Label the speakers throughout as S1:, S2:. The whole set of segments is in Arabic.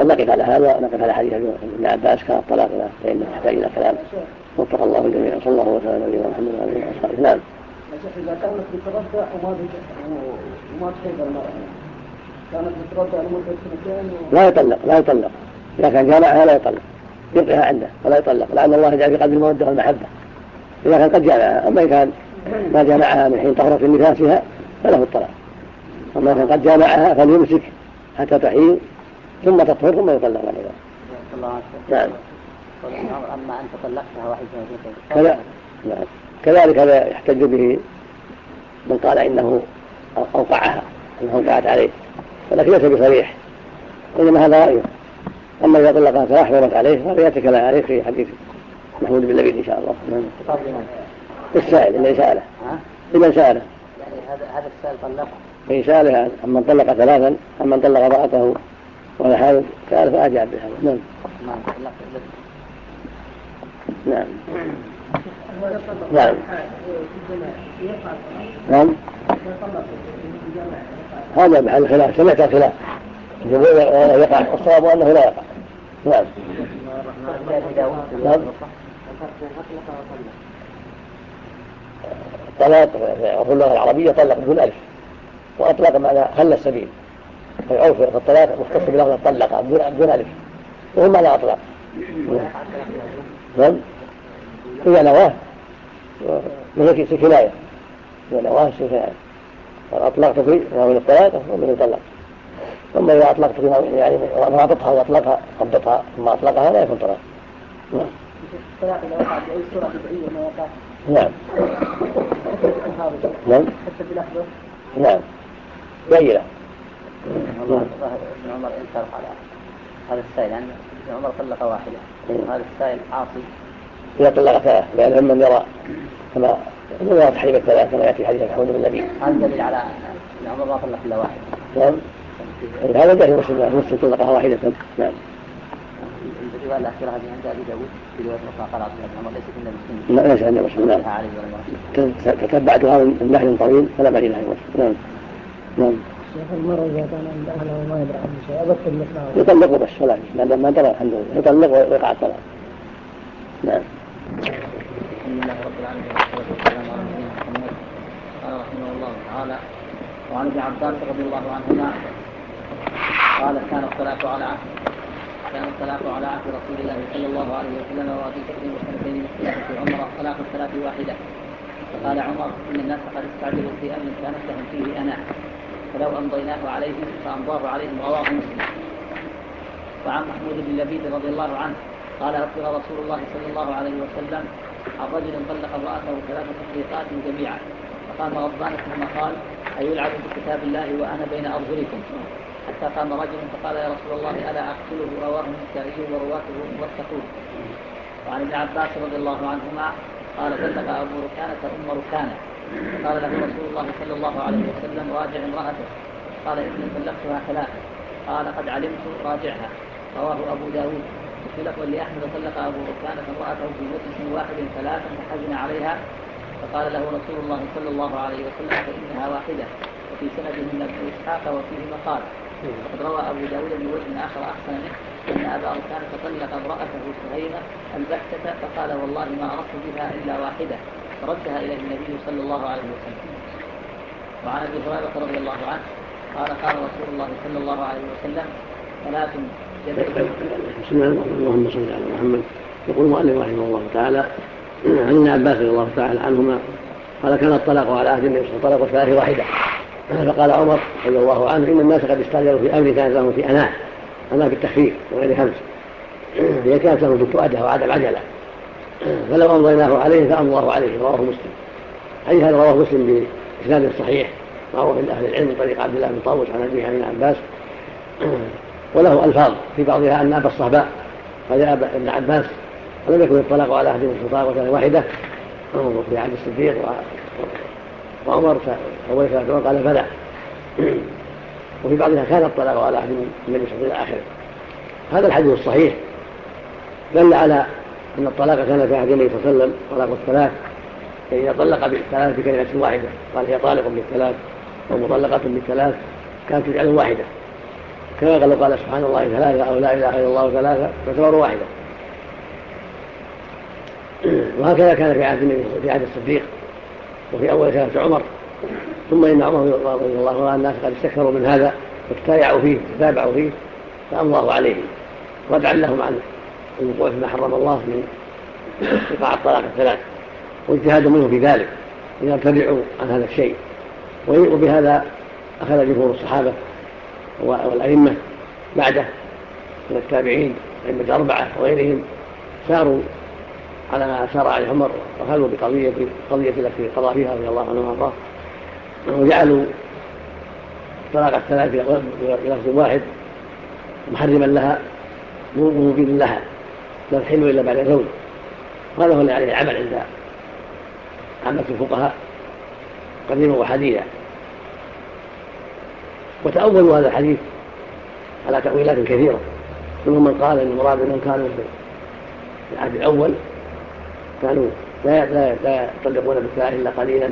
S1: ونقف على هذا ونقف على حديث ابن عباس كان الطلاق فإنه يحتاج إلى كلام. وفق الله الجميع. صلى الله وسلم على نبينا محمد وعلى آله وصحبه. نعم.
S2: إذا كانت بتردى وما تحب المرأة كانت بتردى لمدة سنتين
S1: لا يطلق إذا كان جامعها لا يطلق، يبقيها عنده ولا يطلق، لأن الله جعل في قلب المودة والمحبة إذا كان قد جامعها. أما إذا كان ما جامعها من حين طهرت من نفاسها فله الطلاق. أما إذا كان قد جامعها فليمسك حتى تحيض ثم تطهر ثم يطلق بعدها. نعم.
S3: أما أنت طلقتها واحدة
S1: نعم. كذلك هذا يحتج به من قال إنه أوقعها أنها وقعت عليه، ولكن ليس بصريح، إنما هذا رأيه. أما إذا طلقها فأحرمت عليه فهذا يتكلم عليه في حديث محمود بن لبيد إن شاء الله. السائل اللي سأله لمن سأله
S3: يعني هذا السائل طلقه
S1: في سأله أما طلق ثلاثا أما طلق امرأته ولا حال سأل فأجاب بهذا. نعم. نعم. نعم. هذا محل خلاف، سمعت الخلاف يقع الصواب أنه لا يقع. نعم. الطلاق في اللغة العربية طلق بدون ألف، وأطلق معنى خلى السبيل، فالعرف في الطلاق مختص بلغة طلق بدون ألف وهم معنى أطلاق. نعم. إذا نواه من كناية، إذا نواه كناية فأطلقت في من الطلاق ومن الطلاق. ثم إذا أطلقت في يعني رابطها وأطلقها قبضتها ثم أطلقها لا يكون طلاق. نعم.
S2: الطلاق إذا وقع بأي صورة بدعية ما وقع.
S1: نعم. نعم.
S2: حتى بلحظة.
S1: نعم. بينة.
S3: ابن عمر انكر على هذا السائل لأن ابن عمر طلق واحدة وهذا السائل عاصي.
S1: إذا طلق ثلاث لأن من يرى كما يرى تحريم الثلاث كما يأتي حديث محمود بن لبيد.
S3: هذا دليل على ابن عمر ما طلق إلا واحدة.
S1: نعم. هذا جاء في مسلم طلقها واحدة. نعم.
S3: الرواية الأخيرة هذه عند أبي داود في رواية أخرى قال عبد الله بن عمر ليست عند مسلم.
S1: لا ليس عند مسلم. تتبعتها من نحل طويل فلا بعد لها مسلم. نعم. نعم.
S2: شيخ المرء إذا كان عند أهله وما يدري عن شيء أبطل مثله.
S1: يطلقه بس ولا ما درى الحمد لله يطلق ويقع الطلاق. نعم.
S3: الحمد لله رب العالمين والصلاة والسلام على نبينا محمد قال رحمه الله تعالى وعن ابن عباس رضي الله عنهما قال كان الطلاق على عهد رسول الله صلى الله عليه وسلم وأبي بكر وسنتين من خلافة عمر طلاق الثلاث واحدة. فقال عمر إن الناس قد استعجلوا في أمر كانت لهم فيه أنا فلو أمضيناه عليهم فأمضاه عليهم. رواه مسلم. وعن محمود بن لبيد رضي الله عنه قال أخبر رسول الله صلى الله عليه وسلم عن رجل طلق امرأته 3 تطليقات جميعا فقام غضبان ثم قال أيلعب بكتاب الله وأنا بين أرجلكم حتى قام رجل فقال يا رسول الله ألا أقتله. رواه النسائي ورواته موثقون. وعن ابن عباس رضي الله عنهما قال طلق أبو ركانة أم ركانة فقال له رسول الله صلى الله عليه وسلم راجع امرأته قال إني طلقتها 3 قال قد علمت راجعها. رواه أبو داود. وفي لفظ لأحمد طلق أبو ركانة امرأته في مجلس واحد 3 فحزن عليها فقال له رسول الله صلى الله عليه وسلم فإنها واحدة. وفي سندهم ابن إسحاق وفيه مقال. وقد روى أبو داود من وجه آخر أحسن منه أن أبا ركانة طلق امرأته سهيمة البتة فقال والله ما أردت بها إلا واحدة فردها إليه النبي صلى الله عليه وسلم. وعن أبي هريرة رضي الله عنه قال رسول الله صلى الله عليه وسلم 3
S1: بسم الله اللهم صل على محمد. يقول المؤلف رحمه الله تعالى عن ابن عباس رضي الله تعالى عنهما قال كان الطلاق على عهد النبي صلى الله عليه وسلم طلاق 3 واحدة. فقال عمر رضي الله عنه إن الناس قد استعجلوا في أمر كانت لهم في أنا بالتخفيف وغير همس هي كانت لهم بالتؤدة وعدم عجلة فلو أمضيناه عليه فأمضاه عليه. رواه مسلم. حديث هذا رواه مسلم بإسناد صحيح معروف عند أهل العلم من طريق عبد الله بن طاووس عن أبيه عن ابن عباس وله ألفاظ في بعضها أن أبا الصهباء قال يا ابن عباس ولم يكن الطلاق على أحد طلاق واحدة في عهد الصديق وعمر أول 3 قال فلا. وفي بعضها كان الطلاق على أحد النبي صلى الله عليه وسلم. هذا الحديث الصحيح دل على أن الطلاق كان في عهد النبي صلى الله عليه وسلم طلاق 3 إذا طلق بالثلاث بكلمة واحدة قال هي طالق بالثلاث ومطلقة بالثلاث كانت تجعل واحدة كما قال سبحان الله ثلاثة أو لا إله إلا الله ثلاثة تعتبر واحدة. وهكذا كان في عهد الصديق وفي أول خلافة عمر. ثم إن عمر رضي الله عنه الناس قد استكثروا من هذا وتتابعوا فيه فأمضاه عليهم ردعا لهم عن الوقوع فيما حرم الله من إيقاع الطلاق الثلاث، واجتهادوا منه في ذلك إذا ابتدعوا عن هذا الشيء. وبهذا أخذ جمهور الصحابة والأئمة بعده من التابعين أئمة الأربعة وغيرهم ساروا على ما سار عليه عمر وخلوا بقضية التي قضى فيها رضي الله عنه وارضاه، وجعلوا طلاق الثلاث بلفظ واحد محرما لها مبين لها لا تحل إلا بعد زوج. هذا هو اللي عليه العمل عند عامة الفقهاء قديما وحديثا. وتأولوا هذا الحديث على تأويلات كثيرة، منهم من قال ان المراد انهم كانوا في العهد الاول كانوا لا يطلقون بالثلاث الا قليلا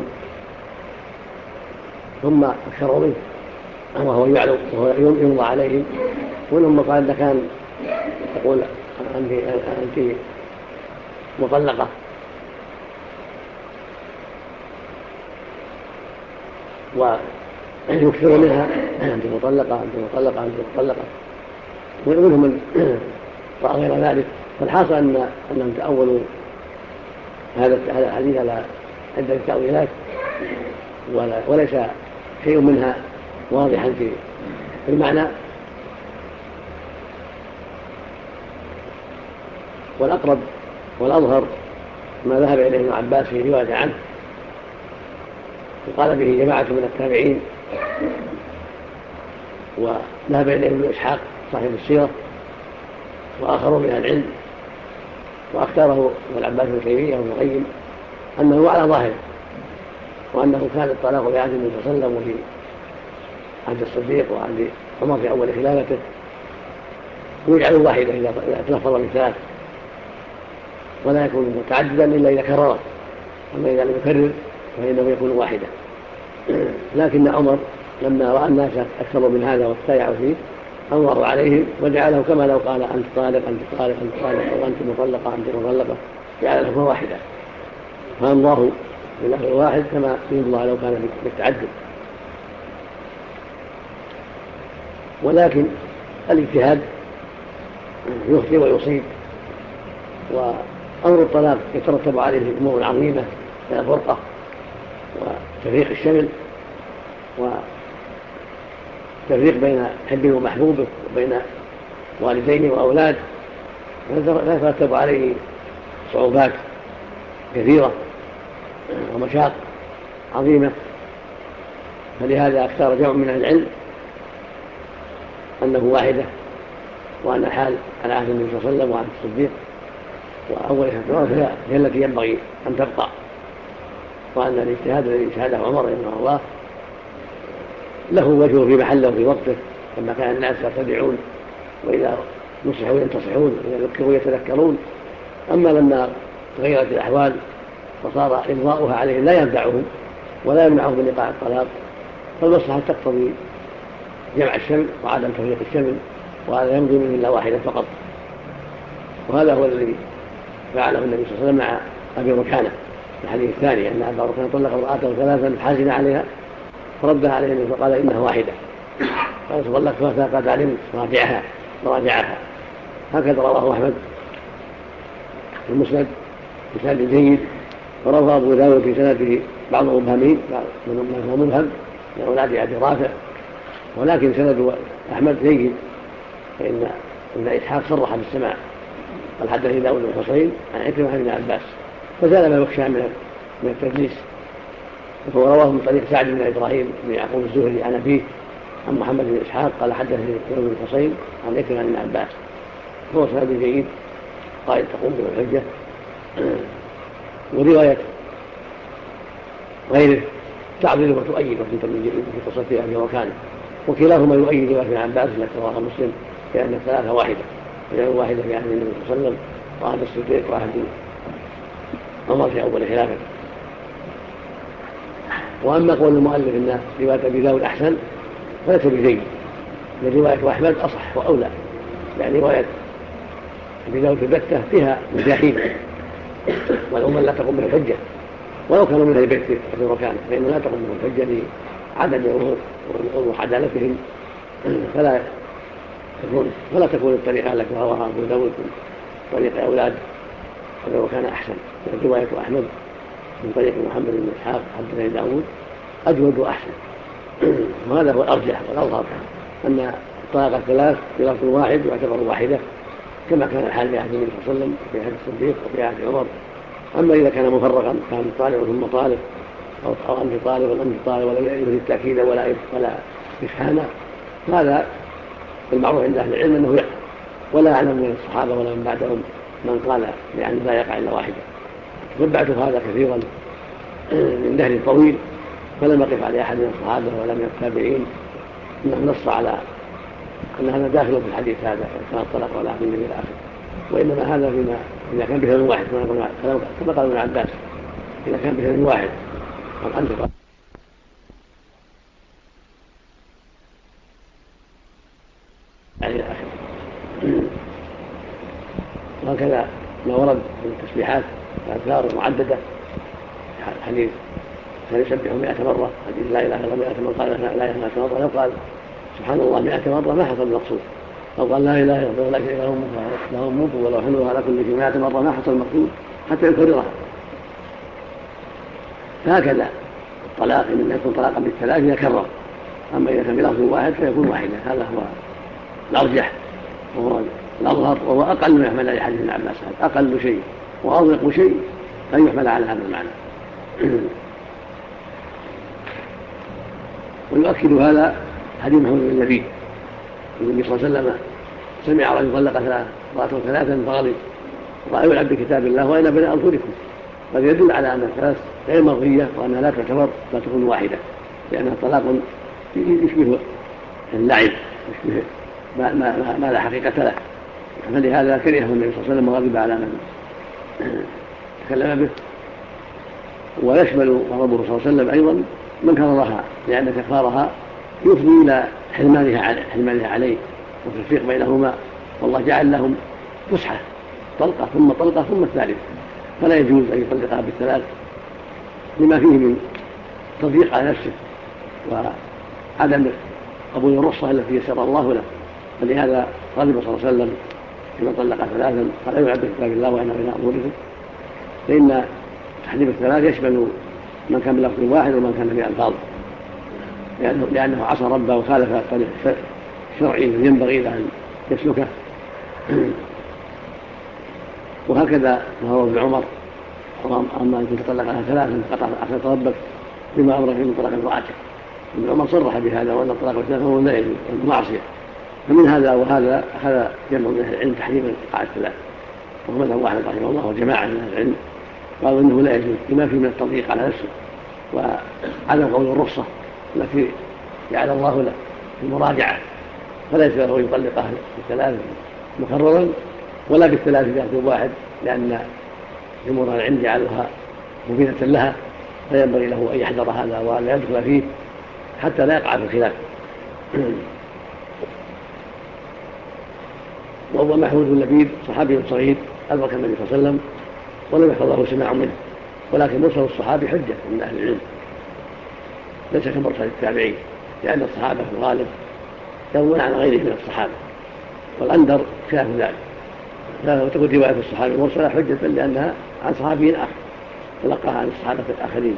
S1: ثم اكثروا منه وهو يعلم وهو يمضى عليهم. ومنهم من قال ان كان يقول انت مطلقه ويكثر منها انت مطلقه انت مطلقه انت مطلقه، ومنهم من رأى غير ذلك. فالحاصل أنهم تأولوا هذا الحديث على عدة تأويلات وليس شيء منها واضحا في المعنى. والأقرب والأظهر ما ذهب إليه ابن عباس في رواية عنه وقال به جماعة من التابعين، وذهب إليه ابن إسحاق صاحب السيرة وآخرون من العلم، واختاره ابن العباس بن تيمية وابن القيم أنه على ظاهره، وأنه كان الطلاق في عهد النبي صلى الله عليه وسلم وفي عهد الصديق وعهد عمر في أول خلافته، ويجعل واحدة إذا تلفظ بالثلاث ولا يكون متعددا إلا إذا كررت، أما إذا لم يكرر فإنه يكون واحدة. لكن عمر لما رأى الناس أكثروا من هذا واستيعوا فيه أنظروا عليهم وجعله كما لو قال أنت طالق أنت طالق أنت طالق أو أنت مطلقة أنت مطلقة، جعله واحدة فأمضاه باللفظ الواحد كما يمضى لو كان بالتعدد. ولكن الاجتهاد يخطئ ويصيب، وأمر الطلاق يترتب عليه أمور عظيمة من الفرقة وتفريق الشمل وتفريق بين حب ومحبوبه وبين والدين وأولاد، لا يترتب عليه صعوبات كثيرة ومشاق عظيمة. فلهذا اختار جمع من العلم أنه واحدة، وأن حال على عهد النبي صلى الله عليه وسلم وعهد الصديق وأول خلافة هي التي ينبغي أن تبقى، وأن الاجتهاد الذي اجتهده عمر رحمه الله له وجهه في محله في وقته لما كان الناس يرتدعون وإذا نصحوا ينتصحون وإذا ذكروا يتذكرون. أما لما تغيرت الأحوال وصار إمضاؤها عليهم لا ينفعهم ولا يمنعهم من إيقاع الطلاق، فالمصلحة تقتضي جمع الشمل وعدم تفريق الشمل، وهذا يمضي منه إلا واحدة فقط. وهذا هو الذي فعله النبي صلى الله عليه وسلم مع أبي ركانة في الحديث الثاني، أن أبا ركانة طلق امرأته ثلاثا حازنا عليها فردها عليه فقال إنها واحدة، قال طلقتها فقد علمت راجعها. هكذا رواه أحمد في المسند بسند جيد، ورواه أبو داود في سنده بعض مبهمين من هو مبهم من أولاد أبي رافع، ولكن سند أحمد جيد، فإن ابن إسحاق صرح بالسماع قال حدثني داود بن حصين عن عكرمة بن عباس، فزال ما يخشى من التدليس. وهو رواه من طريق سعد بن إبراهيم بن يعقوب الزهري عن أبيه عن محمد بن إسحاق قال حدثني داود بن حصين عن عكرمة بن عباس، هو سند جيد قائد تقوم بالحجة. ورواية غيره تعضل وتؤيد في قصة أبي ركانة، وكلاهما يؤيد رواية ابن عباس التي رواها مسلم بأن الثلاثة واحدة، وجعلوا واحدة في عهد النبي صلى الله عليه وسلم وعهد الصديق وعهد عمر في أول خلافه. وأما قول المؤلف أن رواية أبي داود أحسن فليس بجيد، رواية أحمد أصح وأولى، يعني رواية أبي داود البتة فيها مجاهيل والأمة لا تقوم بالحجة ولو كانوا من أهل البيت في مكانه، فإنه لا تقوم بالحجة لعدم وعدالتهم، فلا تكون الطريقة التي رواها أبو داود طريق أولاد ولو كان أحسن. رواية أحمد من طريق محمد بن إسحاق حدثني داود أجود وأحسن. وهذا هو الأرجح والأظهر أن الطلاق الثلاث بلفظ واحد يعتبر واحدة كما كان الحال في عهد النبي صلى الله عليه وسلم وفي عهد الصديق وفي عهد عمر. أما إذا كان مفرقا كان طالق ثم طالق أو أنت طالق وأنت طالق ولا يريد تأكيدا ولا إفهاما، هذا المعروف عند أهل العلم أنه يقع، ولا أعلم من الصحابة ولا من بعدهم من قال لأن لا يقع إلا واحدة. تبعت هذا كثيرا من دهر طويل فلم يقف على أحد من الصحابة ولا من التابعين أنه نص على أن هذا داخل في الحديث هذا كان الطلاق ولا عهد النبي إلى آخره، وإنما هذا فيما إذا كان بهذا واحد كما قال ابن عباس إذا كان بهذا واحد قال أنت إلى آخره. وهكذا ما ورد من التسبيحات والأذكار المعددة، حديث كان يسبح 100 مرة، حديث لا إله إلا الله 100 مرة، قال لا إله إلا الله 100 مرة، لو قال سبحان الله 100 مرة ما حصل المقصود، لو قال لا إله إلا الله لا شريك له الملك وله الحمد على كل شيء 100 مرة ما حصل المقصود حتى يكررها. فهكذا الطلاق إن يكون طلاقا بالثلاث يكرر، أما إذا كان بلفظ واحد فيكون واحدة. هذا هو الأرجح وهو الأظهر وهو أقل ما يحمل على حديث ابن عباس، أقل شيء وأضيق شيء أن يحمل على هذا المعنى. ويؤكد هذا حديث محمود بن لبيد النبي صلى الله عليه وسلم سمع رجل طلق امرأته ثلاثا فغضب وقال يلعب بكتاب الله وأين ابناء أنفسكم، هذا يدل على أن الثلاث غير مرضية وأنها لا تعتبر لا تكون واحدة، لأنها طلاق يشبه اللعب يشبه ما لا حقيقة له. فلهذا كرهه النبي صلى الله عليه وسلم وغضب على من تكلم به. ويشمل غضبه صلى الله عليه وسلم أيضا من كررها، لأن تكرارها يفضي إلى حرمانها عليه والتفريق بينهما، والله جعل لهم فسحة طلقة ثم طلقة ثم الثالثة، فلا يجوز أن يطلقها بالثلاث لما فيه من تضييق على نفسه وعدم قبول الرخصة التي يسر الله له. فلهذا غضب صلى الله عليه وسلم لمن طلق ثلاثا فلا يلعب بكتاب الله وأين ابناء أنفسكم، فإن تحريم الثلاث يشمل من كان بلفظ واحد ومن كان بألفاظ، لأنه عصى ربه وخالف طريق شرعي ينبغي له أن يسلكه. وهكذا ما هو ابن عمر أما أن كنت طلقها ثلاثا أخذت ربك بما أمرك من طلاق امرأتك. ابن عمر صرح بهذا وأن الطلاق الثلاثة هو لا يجوز المعصية. فمن هذا وهذا أخذ جمع من أهل العلم تحريم إيقاع الثلاث، وهو مذهب أحمد رحمه الله وجماعة من أهل العلم قالوا إنه لا يجوز لما فيه من التضييق على نفسه وعدم قول الرخصة التي جعل الله له في المراجعة، فليس له يطلقها بالثلاث مكررا ولا بالثلاث بلفظ واحد، لأن جمهور العلم جعلها مفيدة لها، فينبغي له أن يحذر هذا وأن لا يدخل فيه حتى لا يقع في الخلاف. وهو محمود بن لبيد صحابي صغير أدرك النبي صلى الله عليه وسلم ولم يحفظه سماع منه، ولكن مرسل الصحابي حجة من أهل العلم ليس كمرسل التابعين، لأن الصحابة في الغالب يروون عن غيره من الصحابة، والأندر خلاف ذلك، وتكون رواية الصحابي مرسلة حجة لأنها عن صحابي آخر تلقاها عن الصحابة الآخرين.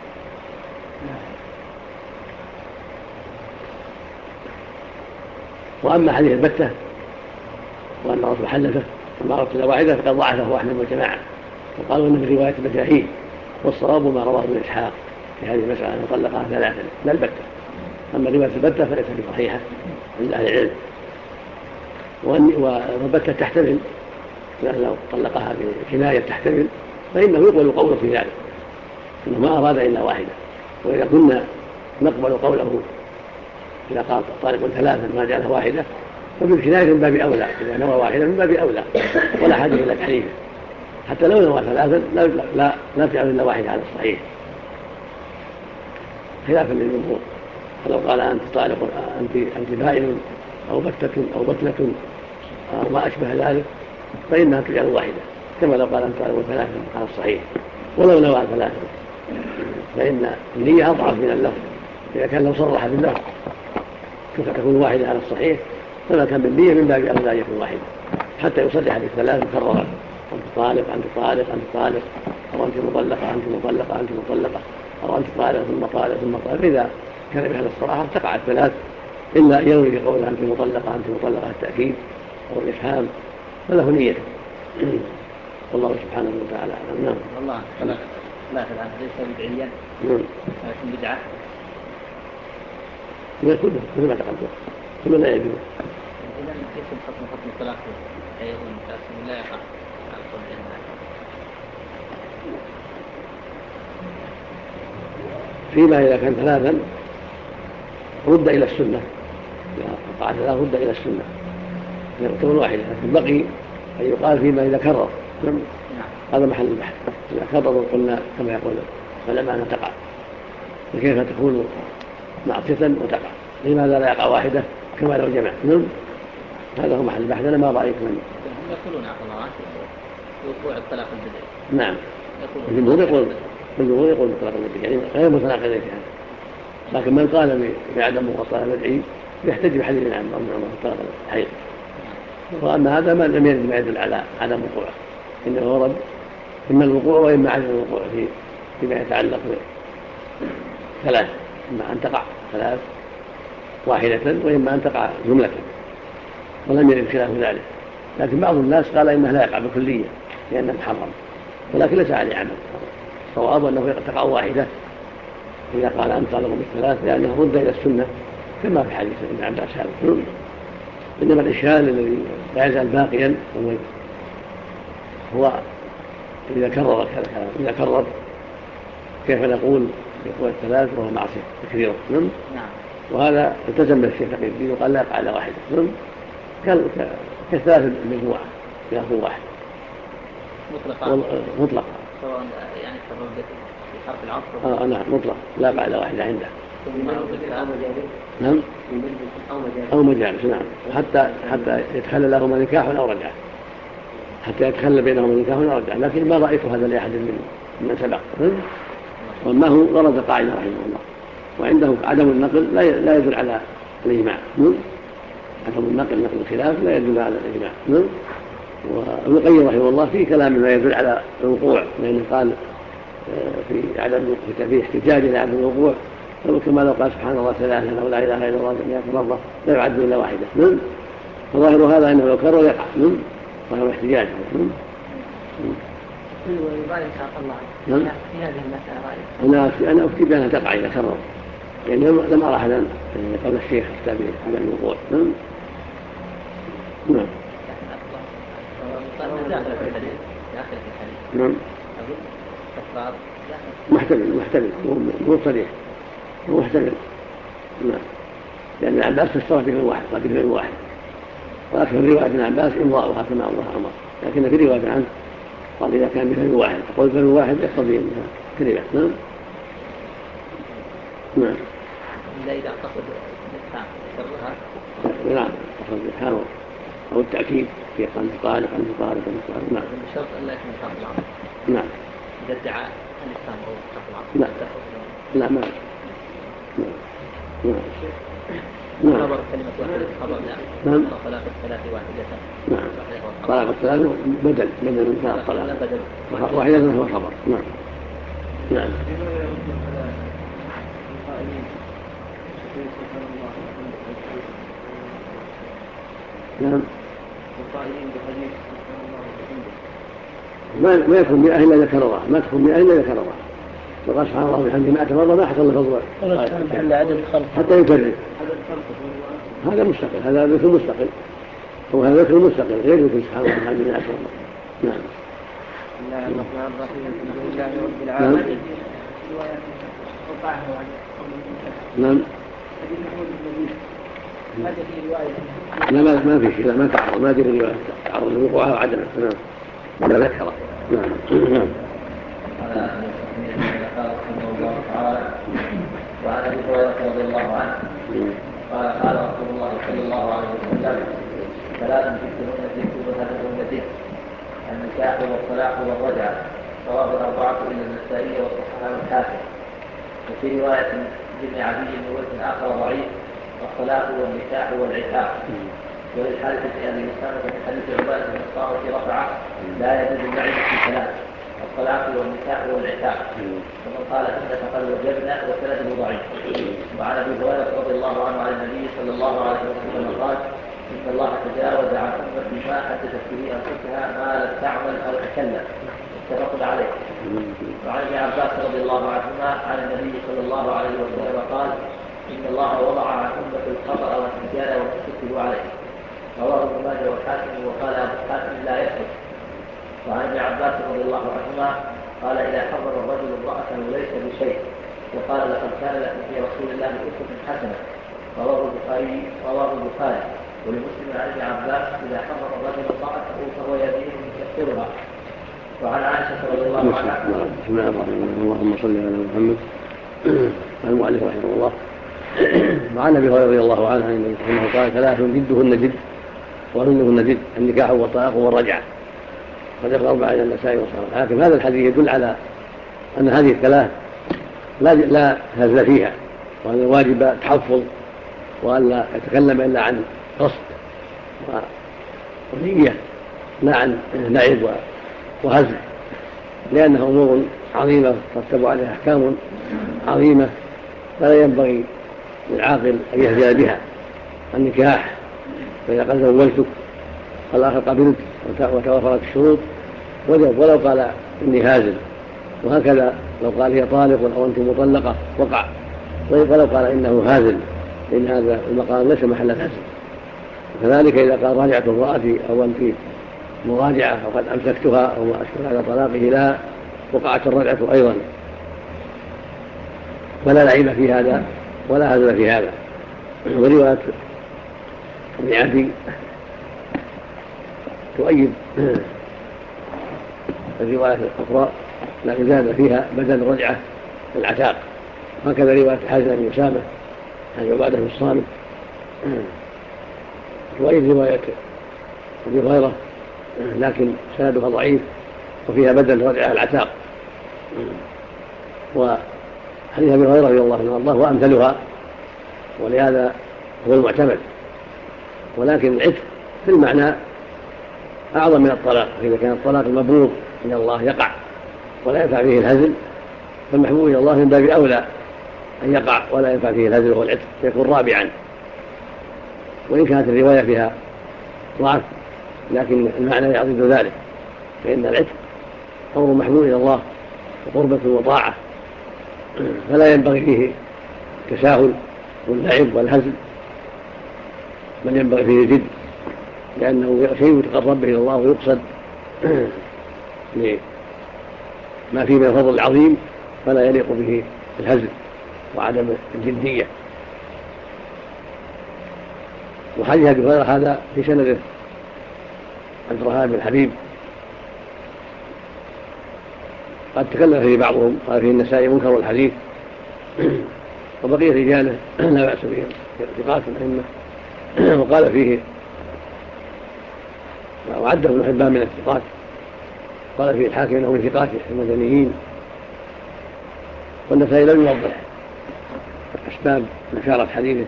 S1: وأما حديث البتة وأن الرسول حلفه وما أردت إلا واحدة فقد ضعفه أحمد والجماعة وقالوا إنه في رواية البجاهين، والصواب ما رواه ابن إسحاق في هذه المسألة أن طلقها ثلاثا لا البتة. أما رواية البتة فليست بصحيحة عند أهل العلم، والبتة تحتمل لو طلقها بكناية تحتمل فإنه يقبل قوله في ذلك إنه ما أراد إلا واحدة. وإذا كنا نقبل قوله إذا قال طالق ثلاثا ما جعلها واحدة ففي الكناية من باب أولى، إذا نوى واحدة من باب أولى ولا حاجة إلى تحريفه، حتى لو نوى ثلاثا لا تجعل إلا واحدة على الصحيح خلافا للجمهور. فلو قال أنت طالق أنت بائن أو بتلة أو ما أشبه ذلك فإنها تجعل واحدة، كما لو قال أن طالب ثلاثة على الصحيح ولو نوى ثلاثة، فإن النية أضعف من اللفظ. إذا كان لو صرح باللفظ تكون واحدة على الصحيح، فما كان بالنية من باب أولى أن يكون واحدة حتى يصرح بالثلاث مكررا: أنت طالق أنت طالق أنت طالق، أو أنت مطلقة أنت مطلقة أنت مطلقة، أو أنت طالق ثم طالق ثم طالق. إذا كان بهذا الصراحة تقع الثلاث، إلا أن ينوي بقول أنت مطلقة أنت مطلقة التأكيد أو الإفهام، فله نية. والله سبحانه وتعالى أعلم. نعم.
S3: والله لا الآن ليس بدعيا لكن بدعة.
S1: كله مثل ما تقدم، كله لا يجوز.
S3: إذا يكون حكم الطلاق أيضا لكن لا يقع على القول
S1: فيما إذا كان ثلاثا رد إلى السنة، إذا وقع ثلاث رد إلى السنة يكون واحدة، لكن بقي أن يقال فيما إذا كرر. هذا محل البحث. إذا كرروا قلنا كما يقول العلماء تقع، فكيف تكون معصية وتقع؟ لماذا لا يقع واحدة كما لو جمع؟ هذا هو محل البحث. أنا ما رأيت من
S3: هم يقولون عقل وقوع الطلاق البدعي.
S1: نعم، الجمهور يقول الطلاق البدعي يعني غير متناقضين في هذا، لكن من قال بعدم وقوع الطلاق البدعي يحتج بحديث عن عمر الطلاق الحيض. وأما هذا ما لم يرد ما يدل على عدم وقوعه، إنه ورد إما الوقوع وإما عدم الوقوع فيما يتعلق بثلاث، إما أن تقع ثلاث واحدة وإما أن تقع جملة، ولم يرد خلاف ذلك. لكن بعض الناس قال إنه لا يقع بكلية لأنه محرم، ولكن ليس عليه عمل. الصواب أنه تقع واحدة إذا قال أن طالق بالثلاث، لأنه رد إلى السنة كما في حديث ابن عباس هذا. إنما الإشكال الذي لا يزال باقيا هو إذا كرر إذا كرر كيف نقول بقوة الثلاث وهو معصية تكريره. وهذا التزم الشيخ تقي الدين وقال لا يقع على واحدة كالثلاث المجموعة بلفظ واحد مطلقا
S3: سواء يعني بحرف العطف.
S1: نعم مطلق لا يقع على واحدة عنده. نعم أو مجالس. نعم حتى يتخلى لهما نكاح أو رجعة، حتى يتخلى بينهما نكاح أو رجعة. لكن ما رأيت هذا لأحد من سبق. وما هو ورد قاعدة رحمه الله، وعنده عدم النقل لا يدل على الإجماع. عدم النقل نقل الخلاف لا يدل على الإجماع. وابن القيم رحمه الله في كلام ما يدل على الوقوع، لأنه قال في احتجاج إلى عدم الوقوع كما لو قال سبحان الله ثلاثة أو لا إله إلا الله مئة مرة لا يعد إلا واحدة. فظاهر هذا أنه لو كرر يقع، وهو احتجاج.
S3: في هذه المسألة
S1: أنا أفتي بأنها تقع إذا كرر، يعني لم أرى أحدا قبل الشيخ افتى بعدم الوقوع. نعم. نعم محتمل مو صريح، هو محتمل. نعم، لأن العباس فسر به الواحد قال به الواحد، وأكثر رواية ابن عباس إمضاؤها كما الله أمر، لكن في رواية عنه قال إذا كان به الواحد فقول به الواحد يقتضي أنها كلمة. نعم
S3: إذا اقتصد الإفهام سرها.
S1: نعم اقتصد الإفهام أو التأكيد في أنت طالق أنت طالق أنت طالق. نعم
S3: بشرط أن لا يكون حرف العطف.
S1: نعم
S3: إذا ادعى الإفهام أو حرف العطف.
S1: لا ما نعم
S3: خبر كلمة واحدة خبر لا.
S1: نعم
S3: طلاق الثلاث واحدة.
S1: نعم طلاق الثلاث بدل من الطلاق واحدة هو خبر. نعم نعم نعم ما يكون 100 إلا إذا كررها، ما تكون 100 إلا إذا كررها. وقال سبحان الله وبحمده 100 مرة ما حصل له فضل حتى يكرر. هذا مستقل، هذا ذكر مستقل، وهذا ذكر مستقل غير ذكر سبحان الله وبحمده 100 مرة. نعم.
S3: بسم الله الرحمن الرحيم. الحمد لله رب العالمين.
S1: نعم. لا ما في شيء، لا ما تعرض، ما ادري رواية تعرض لوقوعها وعدمها. نعم ولا ذكره. نعم.
S3: قال رحمه الله تعالى: وعن ابي هريره رضي الله عنه قال رسول الله صلى الله عليه وسلم: ثلاث جئتهن جئت وهدهن جئت: النكاح والطلاق والرجعة. رواه الأربعة إلا النسائي وصححه الحاكم. وفي رواية لابن عدي من وجه آخر ضعيف: الطلاق والنكاح والعتاق. وللحارث في أبي أسامة من حديث عبادة بن الصامت رفعه: لا يجوز اللعب في ثلاث: الطلاق والنكاح والعتاق. ومن قال إن فقد وجبنا وسنده ضعيف. وعن أبي هريرة رضي الله عنه عن النبي صلى الله عليه وسلم قال: إن الله تجاوز عن أمتي ما حدثت به أنفسها ما لم تعمل أو تكلم. متفق عليه. وعن ابن عباس رضي الله عنهما عن النبي صلى الله عليه وسلم قال: إن الله وضع عن أمة الخطأ والنسيان وما استكتبوا عليه. رواه ابن ماجه والحاكم. وقال أبو حاتم: لا يثبت. وعن ابن عباس رضي الله عنهما قال: إذا حضر الرجل امرأته ليس بشيء وقال: لقد كان لكم في رسول الله أسوة حسنة. رواه البخاري. ولمسلم عن ابن عباس: إذا حضر الرجل امرأته فهو يمين يكسرها. وعن عائشة رضي الله عنها:
S1: بسم الله الرحمن الرحيم. اللهم صل على محمد. المؤلف رحمه الله. وعن ابي هريره رضي الله عنه انه قال: ثلاث جدهن جد وهزلهن جد: النكاح والطلاق والرجعه. وذكر أربعة إلى النسائي وصححه الحاكم. هذا الحديث يدل على أن هذه الثلاث لا هزل فيها، وأن الواجب تحفظ، وأن لا يتكلم إلا عن قصد ونية، لا عن لعب وهزل، لأنها أمور عظيمة ترتب عليها أحكام عظيمة، فلا ينبغي للعاقل أن يهزل بها. النكاح فإذا قال زوجتك والآخر قبلت وتوفرت الشروط وجب، ولو قال إني هازل. وهكذا لو قال هي طالق أو أنت مطلقة وقع، ولو قال إنه هازل، إن هذا المقام ليس محل الهزل. كذلك إذا قال راجعت امرأتي أو أنت مراجعة أو قد أمسكتها أو ما أشكل على طلاقه، لا، وقعت الرجعة أيضا، فلا لعب في هذا ولا هزل في هذا. ورواية ابن عدي تؤيد الرواية الأخرى، لكن زاد فيها بدل الرجعة العتاق. هكذا رواية حازم بن أسامة عن عبادة بن الصامت تؤيد رواية أبي هريرة، لكن سندها ضعيف وفيها بدل الرجعة العتاق. وحديث أبي هريرة رضي الله عنه وارضاه وأمثلها، ولهذا هو المعتمد. ولكن العتق في المعنى أعظم من الطلاق، فإذا كان الطلاق المبروك من الله يقع ولا ينفع فيه الهزل، فالمحبوب إلى الله من باب أولى أن يقع ولا ينفع فيه الهزل وهو العتق، يكون رابعا. وإن كانت الرواية فيها ضعف، لكن المعنى يعضد ذلك، فإن العتق أمر محبوب إلى الله وقربة وطاعة، فلا ينبغي فيه التساهل واللعب والهزل، بل ينبغي فيه الجد، لأنه شيء يتقرب به إلى الله ويقصد لما فيه من الفضل العظيم، فلا يليق به الهزل وعدم الجدية. وحديث أبي هريرة هذا في سنده عبد الرحمن بن حبيب قد تكلم فيه بعضهم، قال فيه النسائي منكر الحديث، وبقية رجاله لا بأس بهم ثقات الأئمة. وقال فيه وعده ابن حبان من الثقات، قال فيه الحاكم انه من ثقات المدنيين. والنسائي لم يوضح اسباب نشارة حديثه.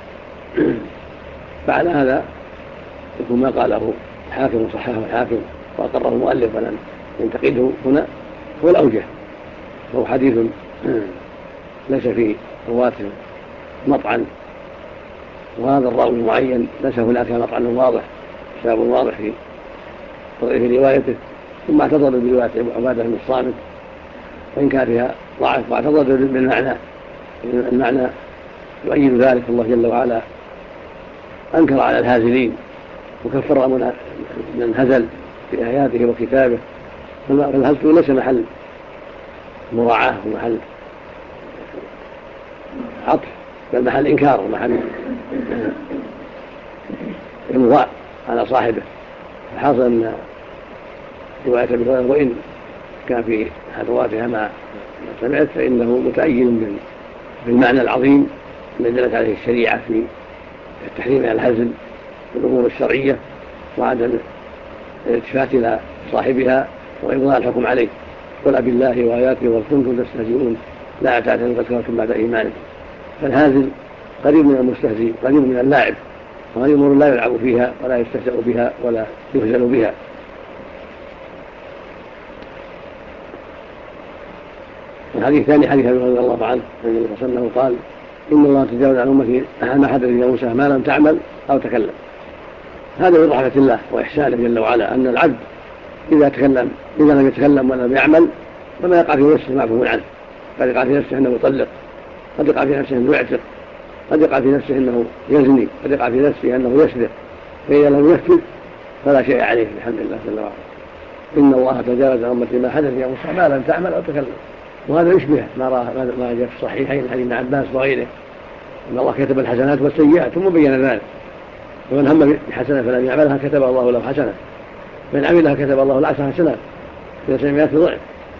S1: بعد هذا يكون ما قاله الحاكم وصححه الحاكم واقره المؤلف ولم ينتقده هنا هو الاوجه، وهو حديث ليس فيه رواته مطعن، وهذا الراوي معين ليس هناك مطعن واضح، سبب واضح في روايته. ثم اعتذر برواية عبادة بن الصامت وإن كان فيها ضعف، واعتذر بالمعنى، المعنى يؤيد ذلك. الله جل وعلا أنكر على الهازلين وكفر من هزل في آياته وكتابه، فالهزل ليس محل مراعاة ومحل عطف، بل محل إنكار ومحل إمضاء على صاحبه. فحاصل أن رواية أبي هريرة وإن كان في حدواتها ما سمعت، فإنه متأيد بالمعنى العظيم الذي دلت عليه الشريعة في التحريم على الهزل بالأمور الشرعية وعدم الالتفات إلى صاحبها وإبطال الحكم عليه. قل بالله وآياته وكنتم تستهزئون لا تعتذروا قد كفرتم بعد إيمانكم. فالهازل قريب من المستهزئ، قريب من اللاعب، وهذه أمور لا يلعب فيها ولا يستهزأ بها ولا يهزل بها. الحديث الثاني حديث أبي رضي الله عنه عن النبي صلى الله عليه وسلم قال إن الله تجاوز عن أمتي ما حدث يا موسى ما لم تعمل أو تكلم. هذا من رحمة الله وإحسانه جل وعلا أن العبد إذا لم يتكلم ولم يعمل فما يقع في نفسه معفو عنه. قد يقع في نفسه أنه يطلق، قد يقع في نفسه أنه يعتق، قد يقع في نفسه أنه يزني، قد يقع في نفسه أنه يسرق، فإذا لم يفتن فلا شيء عليه بحمد الله جل وعلا. إن الله تجاوز عن أمتي ما حدث يا موسى ما لم تعمل أو تكلم. وهذا يشبه ما جاء في الصحيحين حديث ابن عباس وغيره أن الله كتب الحسنات والسيئات ثم بين ذلك. ومن هم بحسنة فلم يعملها كتب الله له حسنة، من عملها كتب الله له 10 حسنات في 700 ضعف.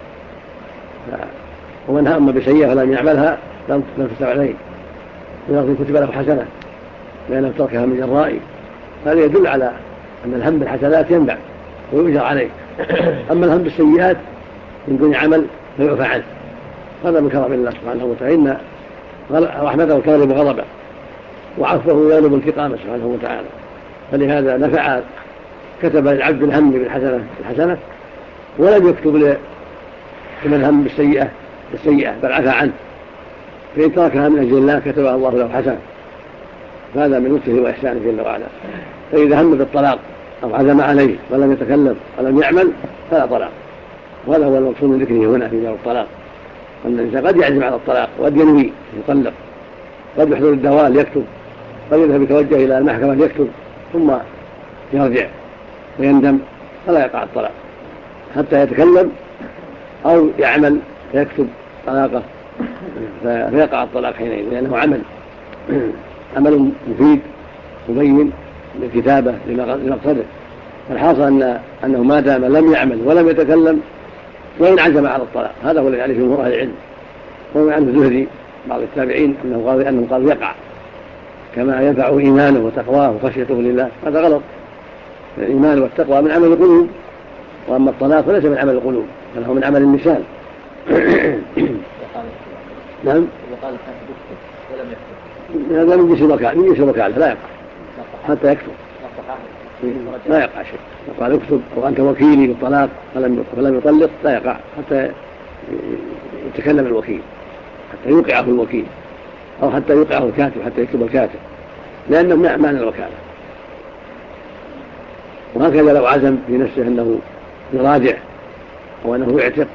S1: ومن هم بسيئة فلم يعملها لم تكتب عليه ولكن كتب له حسنة لأنه تركها من جرائه. هذا يدل على أن الهم بالحسنات ينبع ويؤجر عليه. أما الهم بالسيئات من دون عمل فيعفى عنه. هذا من كرم الله سبحانه وتعالى، إن رحمته تغلب غضبه وعفوه يغلب انتقامه سبحانه وتعالى. فلهذا نفع كتب للعبد الهم بالحسنة ولم يكتب لمن هم بالسيئة بل عفى عنه. فإن تركها من أجل الله كتبها الله له حسنة. هذا من لطفه وإحسانه جل وعلا. فإذا هم بالطلاق أو عزم عليه ولم يتكلم ولم يعمل فلا طلاق. وهذا هو المقصود من ذكره هنا في باب الطلاق، أن الإنسان قد يعزم على الطلاق وقد ينوي يطلق، قد يحضر الدوال يكتب، قد يذهب يتوجه إلى المحكمة يكتب ثم يرجع ويندم فلا يقع الطلاق حتى يتكلم أو يعمل فيكتب طلاقه فيقع الطلاق حينئذ، لأنه عمل مفيد مبين للكتابة لمقصده. الحاصل أنه ما دام لم يعمل ولم يتكلم وإن عزم على الطلاق هذا هو الذي عليه جمهور أهل العلم. وهو عنه الزهري بعض التابعين أنه قال يقع كما ينفع إيمانه وتقواه وخشيته لله. هذا غلط. الإيمان والتقوى من عمل القلوب، وأما الطلاق فليس من عمل القلوب بل هو من عمل اللسان. نعم. هذا من جنس الوكالة لا يقع حتى يكتب، لا يقع شيء. قال اكتب أو أنت وكيلي بالطلاق فلم يطلق لا يقع حتى يتكلم الوكيل، حتى يوقعه الوكيل أو حتى يوقعه الكاتب، حتى يكتب الكاتب، لأنه معنى الوكالة. وهكذا لو عزم في نفسه أنه يراجع أو أنه يعتق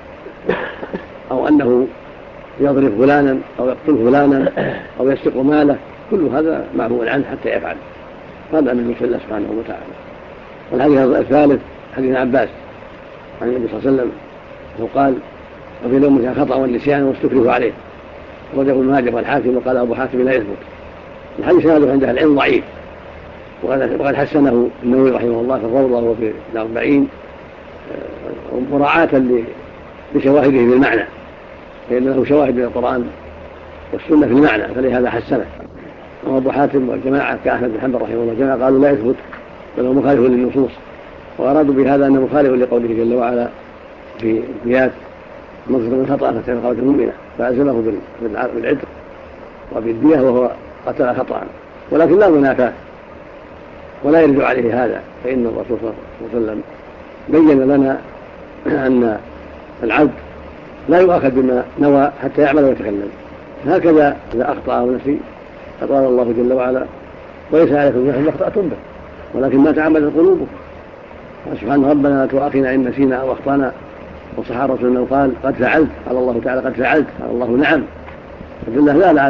S1: أو أنه يضرب فلانا أو يقتل فلانا أو يسرق ماله، كل هذا معفو عنه حتى يفعل. هذا من لطف الله سبحانه وتعالى. والحديث الثالث حديث عباس عن النبي صلى الله عليه وسلم قال وفي الأمة خطأ والنسيان واستكرهوا عليه، وجه ابن ماجه والحاكم وقال أبو حاتم لا يثبت. الحديث هذا عند العلم ضعيف، وقد حسنه النووي رحمه الله في الروضة وفي الأربعين مراعاة لشواهده في المعنى، لأن له شواهد من القرآن والسنة في المعنى فلهذا حسنه. وأبو حاتم والجماعة كأحمد بن حنبل رحمه الله جماعة قالوا لا يثبت بل هو مخالف للنصوص، وأرادوا بهذا أنه مخالف لقوله جل وعلا في الآيات مصدر من خطأ فتن قوة مؤمنة فألزمه بالعتق وبالدية وهو قتل خطأ، ولكن لا منافاة ولا يرجع عليه هذا، فإن الرسول صلى الله عليه وسلم بين لنا أن العبد لا يؤاخذ بما نوى حتى يعمل ويتكلم. هكذا إذا أخطأ أو نسي قال الله جل وعلا وليس عليكم جناح ما أخطأتم به ولكن ما تعمدت قلوبكم. سبحان ربنا لا تؤاخذنا إن نسينا أو أخطأنا. وصح الرسول أنه قال قد فعلت، قال الله تعالى قد فعلت، قال الله نعم. فالله لا لعل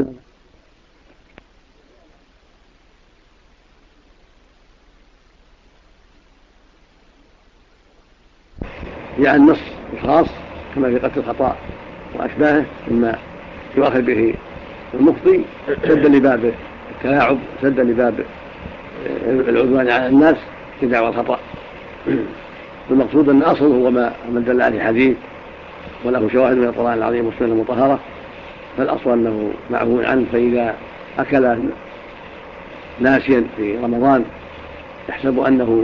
S1: يعني النص الخاص كما في قتل الخطأ وأشباهه مما يؤاخذ به المخطئ سدا لباب التلاعب، سدا لباب العدوان على الناس في دعوى الخطأ. المقصود أن أصله هو ما دل عليه حديث وله شواهد من القرآن العظيم والسنة المطهرة، فالأصل أنه معفو عنه. فإذا أكل ناسيا في رمضان يحسب أنه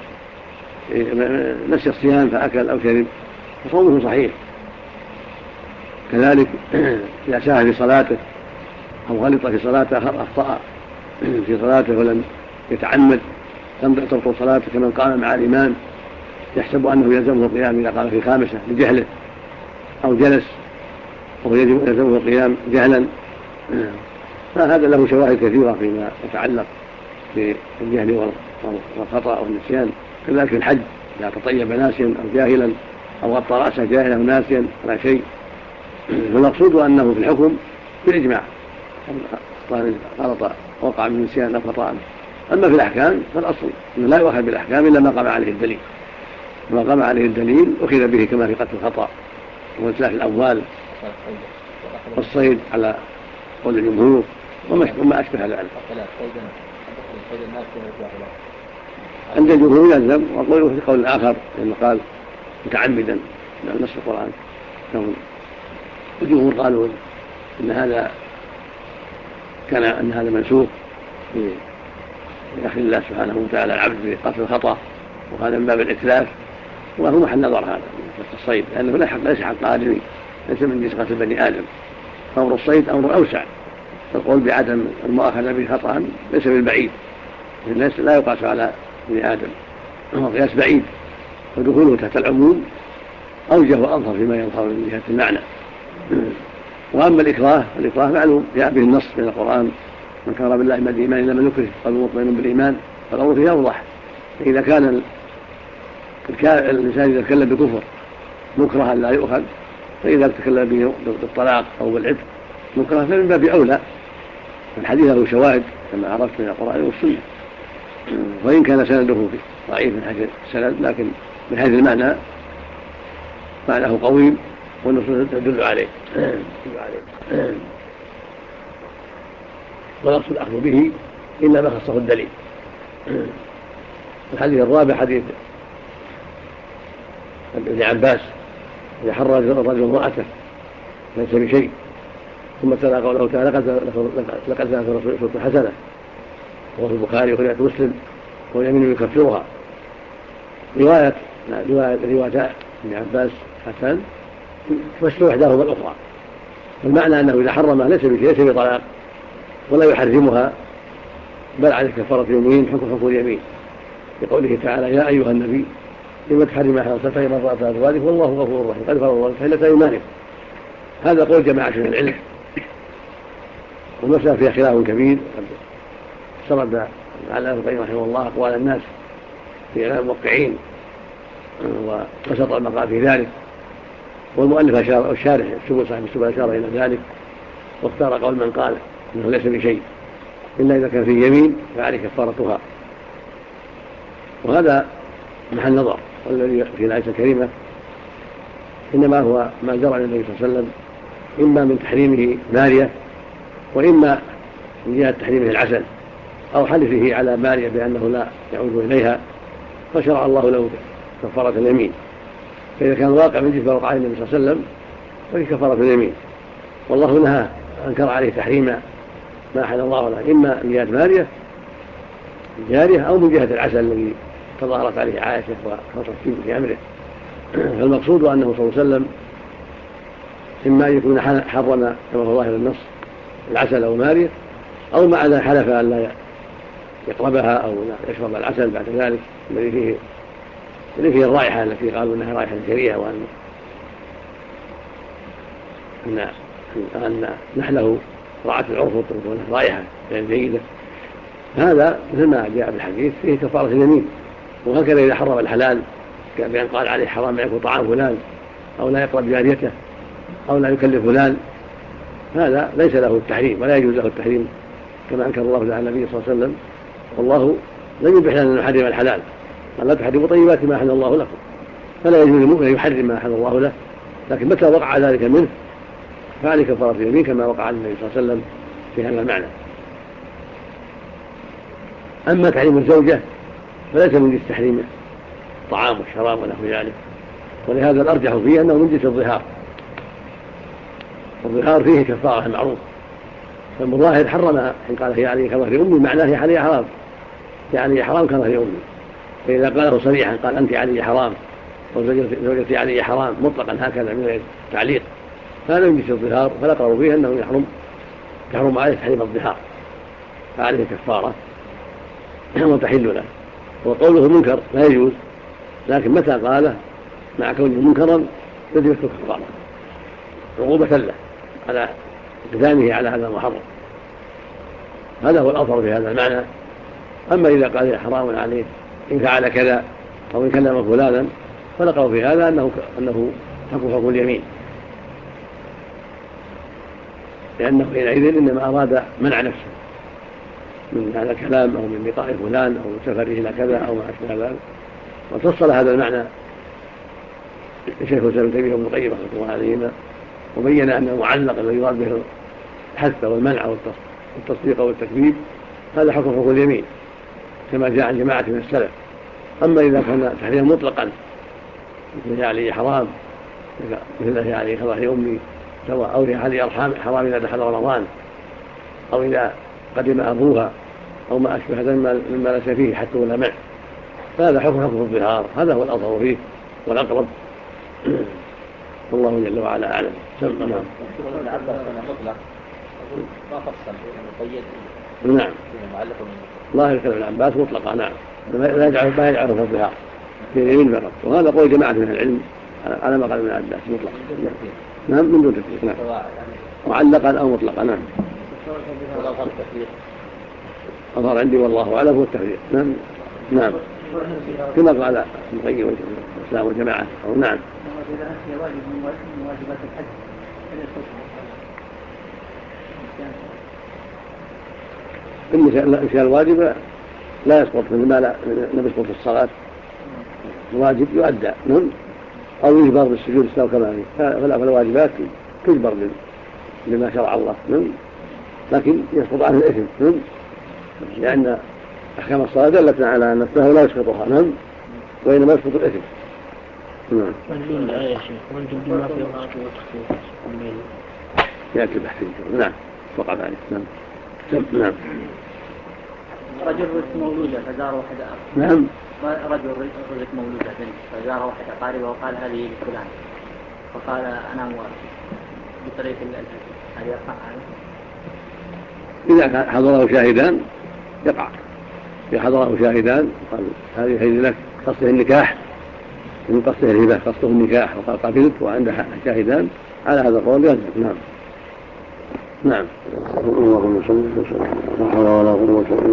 S1: نسي الصيام فأكل أو شرب فصومه صحيح. كذلك إذا ساهى في صلاته أو غلط في صلاته أخطأ في صلاته ولم يتعمد لم تبطل صلاته كمن قام مع الإمام يحسب أنه يلزمه القيام إذا قام في خامسة لجهله أو جلس وهو يلزمه القيام جهلا، فهذا له شواهد كثيرة فيما يتعلق بالجهل والخطأ والنسيان. كذلك في الحج إذا تطيب ناسيا أو جاهلا أو غطى رأسه جاهلا أو ناسيا ولا شيء، فالمقصود أنه في الحكم بالإجماع غلط وقع من نسيان أو خطأ. أما في الأحكام فالأصل أنه لا يؤخذ بالأحكام إلا ما قام عليه الدليل، ما قام عليه الدليل أخذ به كما في قتل الخطأ وإتلاف الأموال والصيد على قول الجمهور وما أشبه ذلك. عند الجمهور يلزم، وقوله في قول آخر لأنه قال متعمدا من نص القرآن. الجمهور قالوا إن هذا منسوخ بأخذ الله سبحانه وتعالى العبد بقتل الخطأ، وهذا من باب الإتلاف، وهو محل نظر هذا في الصيد لأنه ليس حق آدمي، ليس من جنس قتل بني آدم. أمر الصيد أمر أوسع، القول بعدم المؤاخذة به خطأ ليس بالبعيد، الناس لا يقاس على بني آدم، هو قياس بعيد، ودخوله تحت العموم أوجه وأظهر فيما يظهر من جهة المعنى. وأما الإكراه فالإكراه معلوم جاء به النص من القرآن: من كفر بالله بعد الإيمان إلا من يكره قلبه مطمئن بالإيمان، فالأمر فيه أوضح. إذا كان الإنسان إذا تكلم بكفر مكرها لا يؤخذ، فإذا تكلم به بالطلاق أو بالعتق مكره فمن باب أولى. الحديث له شواهد كما عرفت من القرآن والسنة، وإن كان سنده ضعيف من حيث السند، لكن من حيث المعنى معناه قويم والنصوص تدل عليه. ونقصد الأخذ به إلا ما خصه الدليل. الحديث الرابع حديث ابن عباس: إذا حرر الرجل امرأته ليس بشيء، ثم تلا قوله تعالى: لقد كانت الرسول أسوة حسنة، وهو في البخاري ورواية مسلم: واليمين يكفرها. رواية ابن عباس حسن تفسر إحداهما الأخرى، والمعنى أنه إذا حرمها ليس بشيء، ليس بطلاق ولا يحرمها، بل عليه كفارة يمين حكم اليمين، بقوله تعالى: يا أيها النبي لما تحرم ما حرمت من رأت أزواجك والله غفور رحيم قد فرض الله تحلة أيمانكم. هذا قول جماعة من العلم، والمسألة فيها خلاف كبير، سرد على ابن القيم رحمه الله أقوال الناس في إعلام الموقعين وبسط المقال في ذلك، والمؤلف الشارح صاحب السبل أشار إلى ذلك، واختار قول من قال إنه ليس بشيء إلا إذا كان فيه يمين فعليه كفارتها. وهذا محل نظر، والذي في الآية الكريمة إنما هو ما جرى للنبي صلى الله عليه وسلم، إما من تحريمه مارية، وإما من جهة تحريمه العسل، أو حلفه على مارية بأنه لا يعود إليها، فشرع الله له كفارة اليمين. فإذا كان واقع من جهة وقع النبي صلى الله عليه وسلم فهي كفارة اليمين، والله نهى أنكر عليه تحريم ما أحل الله له، إما من جهة مارية الجارية أو من جهة العسل الذي تظاهرت عليه عائشة وخاصة في أمره. فالمقصود أنه صلى الله عليه وسلم إما أن يكون حرم كما هو ظاهر النص العسل أو مارية، أو مع ذلك حلف أن لا يقربها أو لا يشرب العسل بعد ذلك الذي فيه الرائحة التي قالوا أنها رائحة كريهة، وأن نحله رعت العرف وتكون رائحة غير جيدة. هذا مثل ما جاء بالحديث فيه كفارة اليمين. وهكذا إذا حرم الحلال بأن قال عليه حرام يأكل طعام فلان، أو لا يقرب جاريته، أو لا يكلف فلان، هذا ليس له التحريم ولا يجوز له التحريم كما أنكر الله على النبي صلى الله عليه وسلم. والله لم يبح لنا أن نحرم الحلال، قال: لا تحرموا طيبات ما أحل الله لكم. فلا يجوز للمؤمن يحرم ما أحل الله له، لكن متى وقع ذلك منه فعليه كفارة اليمين كما وقع النبي صلى الله عليه وسلم في هذا المعنى. أما تحريم الزوجة فليس من جنس تحريم الطعام والشراب ونحو ذلك، ولهذا الأرجح فيه أنه من جنس الظهار، والظهار فيه كفارة معروف، فالمظاهر حرمها حين قال هي علي كظهر أمي، معناه هي علي حرام، هي علي حرام كظهر أمي. فإذا قاله صريحا قال أنت علي حرام وزوجتي علي حرام مطلقا هكذا من غير تعليق، فهذا يجلس الظهار، فالأقرب فيه أنه يحرم عليه تحريم الظهار، فعليه كفارة وتحل له. وقوله منكر لا يجوز، لكن متى قاله مع كونه منكرا يجب الكفارة عقوبة له على اقدامه على هذا المحرم. هذا هو الأظهر في هذا المعنى. أما إذا قال حرام عليه إن فعل كذا أو إن كلم فلانا، فالأقرب في هذا أنه حكم اليمين، لأنه حينئذ إنما أراد منع نفسه من هذا الكلام أو من لقاء فلان أو من سفره إلى كذا أو ما أشبه ذلك. وفصل هذا المعنى الشيخ الإسلام ابن تيمية وابن القيم رحمه الله عليهما، وبين أن المعلق الذي يراد به الحث والمنع والتصديق والتكذيب هذا حكم اليمين كما جاء عن جماعة من السلف. أما إذا كان تحريما مطلقا مثل هي علي حرام، مثل هي علي كظهر أمي سواء، أو هي علي حرام إذا دخل رمضان، أو إذا قدم أبوها، أو ما أشبه هذا مما ليس فيه حتى ولا منع، فهذا حكم الظهار. هذا هو الأظهر فيه والأقرب، والله جل وعلا أعلم. نعم ظاهر كلام العباس مطلقا، نعم ما يجعله في الظهار في اليمين فقط، وهذا قول جماعة من العلم على ما قال ابن عباس مطلقا. نعم من دون تفسير، نعم معلقا أو مطلقا. نعم أظهر عندي والله أعلم هو التفسير. نعم نعم كما قال ابن القيم والإسلام والجماعة. أو نعم
S3: واجبات الحج
S1: الأشياء الواجبة لا يسقط لم يسقط في الصلاة، الواجب يؤدى أو يجبر بالسجود السهو كما فالواجبات تجبر لما شرع الله، لكن يسقط عنه الإثم، لأن أحكام الصلاة دلت على أن السهو لا يسقطها، وإنما يسقط الإثم.
S2: مجنون الآية يا شيخ، وأنتم بما في الرسول والتخفيف
S1: يأتي بحثين. نعم وقع ذلك. نعم
S3: رجل رزق مولودة فزار واحدة.
S1: نعم
S3: رجل رزق مولودة فزار واحدة قاربة وقال هذه لفلان، فقال أنا بطريقة هل يقع هذا؟
S1: إذا حضره شاهدان يقع. إذا حضره شاهدان قال هذه لك، قصده النكاح، من قصده الهبة قصده النكاح، وقال قبلت وعنده شاهدان، على هذا القول يلزم. نعم نعم اللهم صل وسلم لا حول ولا قوة إلا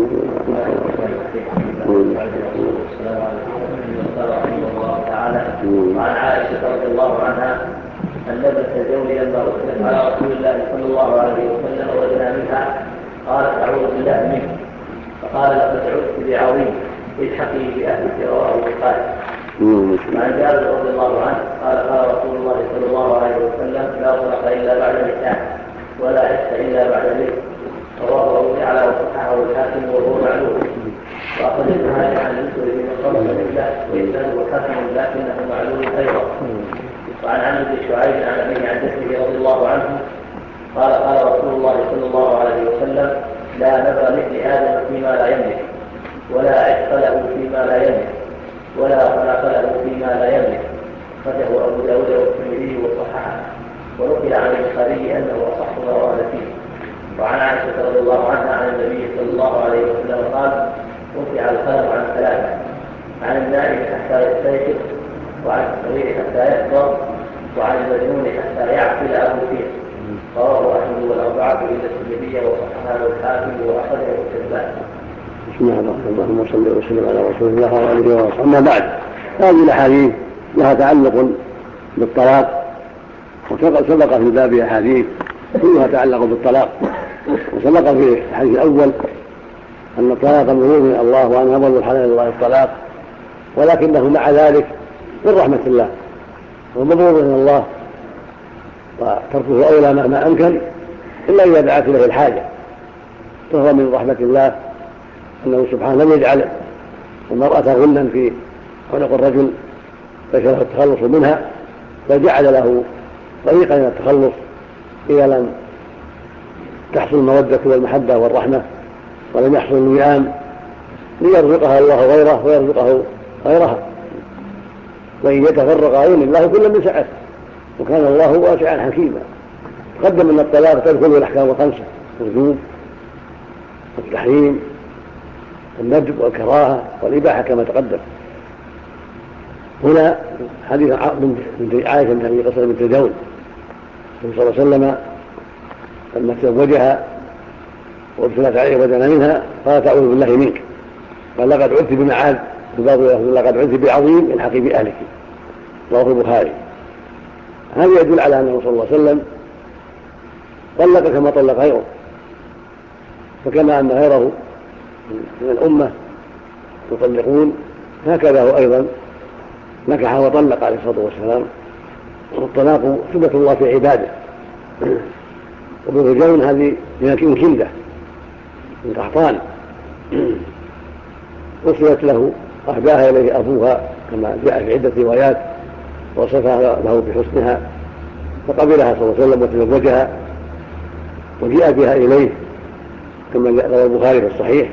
S4: بالله. وعن عائشة رضي الله عنها أن لبست زوجي لما أرسلت على رسول الله صلى الله عليه وسلم وجدنا منها، قالت أعوذ بالله منك، فقال لقد عدت بعظيم الحقي بأهلك، رواه البخاري. وعن جابر رضي الله عنه قال قال رسول الله صلى الله عليه وسلم لا طلاق إلا بعد نكاح ولا عشق إلا بعد ذلك، رواه أبو يعلى وصححه الحاكم وهو معلوم. وأخرجها عن المسلم من قبل الله وإسناده حسن لكنه معلوم أيضا. وعن عمرو بن شعيب عن أبيه عن جده رضي الله عنه قال قال رسول الله صلى الله عليه وسلم لا نذر مثل آدم فيما لا يملك، ولا عشق له فيما لا يملك، ولا خلق له فيما لا يملك. أخرجه أبو داود والترمذي وصححه، ونقل عن البخاري أنه أصح ما ورد فيه. وعن عائشة رضي الله عنها عن النبي صلى الله عليه وسلم قال رفع القلم عن ثلاثة: عن النائم حتى يستيقظ، وعن الصغير حتى يكبر، وعن المجنون حتى يعقل أو يفيق. رواه أحمد والأربعة إلا الترمذي وصححه الحاكم وأخرجه الحبان.
S1: بسم الله الرحمن الرحيم، اللهم صل وسلم على رسول الله وعلى اله وصحبه. أما بعد، هذه الأحاديث لها تعلق بالطلاق، وسبق في الباب أحاديث كلها تعلق بالطلاق. وسبق في الحديث الأول أن الطلاق مأمور من الله، وأن أبغض الحلال الله الطلاق، ولكنه مع ذلك من رحمة الله ومبغوض من الله، وتركه أولى مهما أمكن إلا إذا دعت له الحاجة. فهو من رحمة الله أنه سبحانه لم يجعل المرأة غلا في عنق الرجل فشرح التخلص منها، بل جعل له طريقا إلى التخلص إذا لم تحصل المودة والمحبة والرحمة ولم يحصل الوئام ليرزقها الله غيره ويرزقه غيرها، وإن يتفرقا يغني الله كل من سعته، وكان الله واسعا حكيما. تقدم أن الطلاق تدخل الأحكام الخمسة: الوجوب والتحريم والندب والكراهة والإباحة كما تقدم. هنا حديث عائشة بن أبي قصر بنت جون النبي صلى الله عليه وسلم لما تزوجها وابتلت عليه ودنا منها قالت: أعوذ بالله منك. قال: لقد عدت بمعاذ، لقد عدت بعظيم الحقي بأهلك. رواه البخاري. هذا يدل على أنه صلى الله عليه وسلم طلق كما طلق غيره، فكما أن غيره من الأمة يطلقون هكذا هو أيضا نكح وطلق عليه الصلاة والسلام. والطلاق سنة الله في عباده. وابن جون هذه من كندة من قحطان وصلت له أهداها إليه أبوها كما جاء في عدة روايات، وصفها له بحسنها فقبلها صلى الله عليه وسلم وتزوجها وجاء بها إليه كما روى البخاري في الصحيح.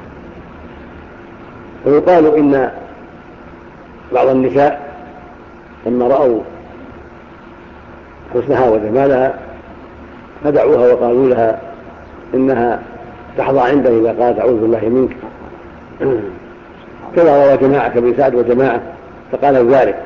S1: ويقال إن بعض النساء لما رأوا حسنها وجمالها فدعوها وقالوا لها إنها تحظى عنده إذا قالت: أعوذ بالله منك. كما روى جماعة كابن سعد وجماعة فقالوا ذلك،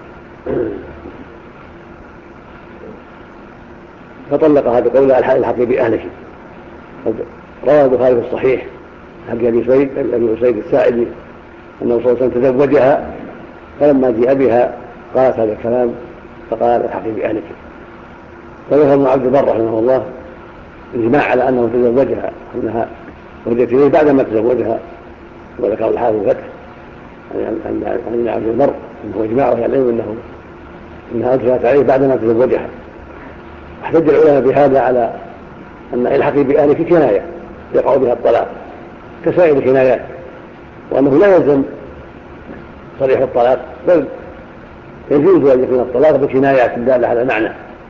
S1: فطلقها بقولها: الحقي بأهلك. روى البخاري في الصحيح حق أبي أسيد الساعدي أنه صلى الله عليه وسلم تزوجها، فلما جاء بها قالت هذا الكلام فقال: الحقي بأهلك. فذكر ابن عبد البر رحمه الله الإجماع على أنه تزوجها، أنها وجدت إليه بعدما تزوجها، وذكر الحافظ الفتح عن ابن عبد البر أنه إجماع أهل العلم أنها أدخلت عليه بعدما تزوجها. احتج العلماء بهذا على أن الحقي بأهلك كناية يقع بها الطلاق كسائر الكنايات، وأنه لا يلزم صريح الطلاق، بل يجوز أن يكون الطلاق بكنايات دالة على معنى،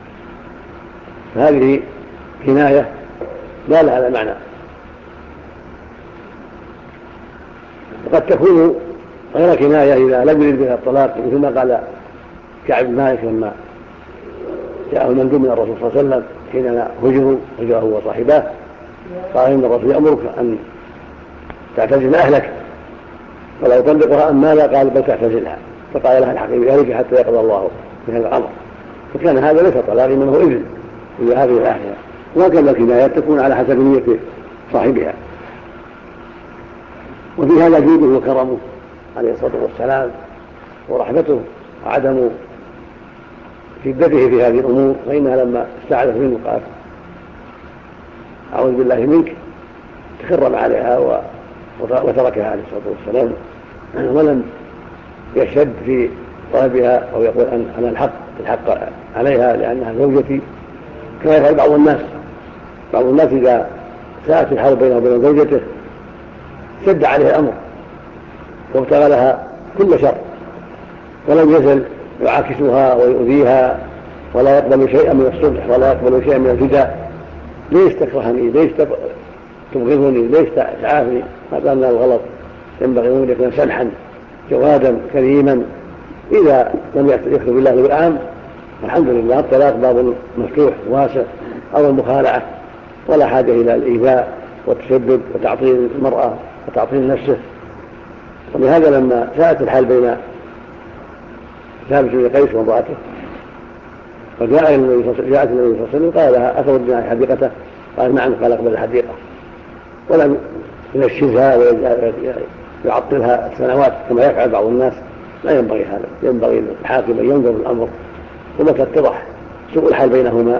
S1: فهذه كناية دالة على معنى. وقد تكون غير كناية إذا لم يرد بها الطلاق، مثل ما قال كعب بن مالك لما جاءه المندوب من الرسول صلى الله عليه وسلم حين هجره وصاحباه، قال: إن الرسول يأمرك أن تعتزل أهلك ولا يطلقها أم ماذا؟ قال: بل تعتزلها. فقال لها: الحقي بأهلك حتى يقضى الله بهذا الأمر. فكان هذا ليس طلاق منه إذن إلى هذه الأحياء، وهكذا الكنايات تكون على حسب نية صاحبها. وفي هذا جوده وكرمه عليه الصلاة والسلام ورحمته وعدم شدته في هذه الأمور، فإنها لما استعاذت منه قالت: أعوذ بالله منك، تكرم عليها وتركها عليه الصلاة والسلام، ولم يشد في طلبها أو يقول أنا الحق عليها لأنها زوجتي، كما يفعل بعض الناس إذا ساءت الحال بينه وبين زوجته شد عليه الأمر وابتغى لها كل شر، ولم يزل يعاكسها ويؤذيها ولا يقبل شيئا من الصلح ولا يقبل شيئا من الفداء. ليش تكرهني؟ ليش تبغضني؟ ليش تعافني؟ هذا من الغلط. ينبغي أن يكون سمحا جوادا كريما. إذا لم يخلو بالله الآن الحمد لله، الطلاق باب مفتوح واسع، أو المخالعة، ولا حاجة إلى الإيذاء والتشدد وتعطيل المرأة وتعطيل نفسه. ولهذا لما ساءت الحال بين ثابت بن قيس وامرأته فجاءت النبي صلى الله عليه وسلم قال لها: أتودين حديقته؟ قال: نعم. قال: اقبل الحديقة. ولم ينشزها ويعطلها سنوات كما يفعل بعض الناس. لا ينبغي هذا، ينبغي الحاكم أن ينظر الأمر ومتى اتضح سوء الحال بينهما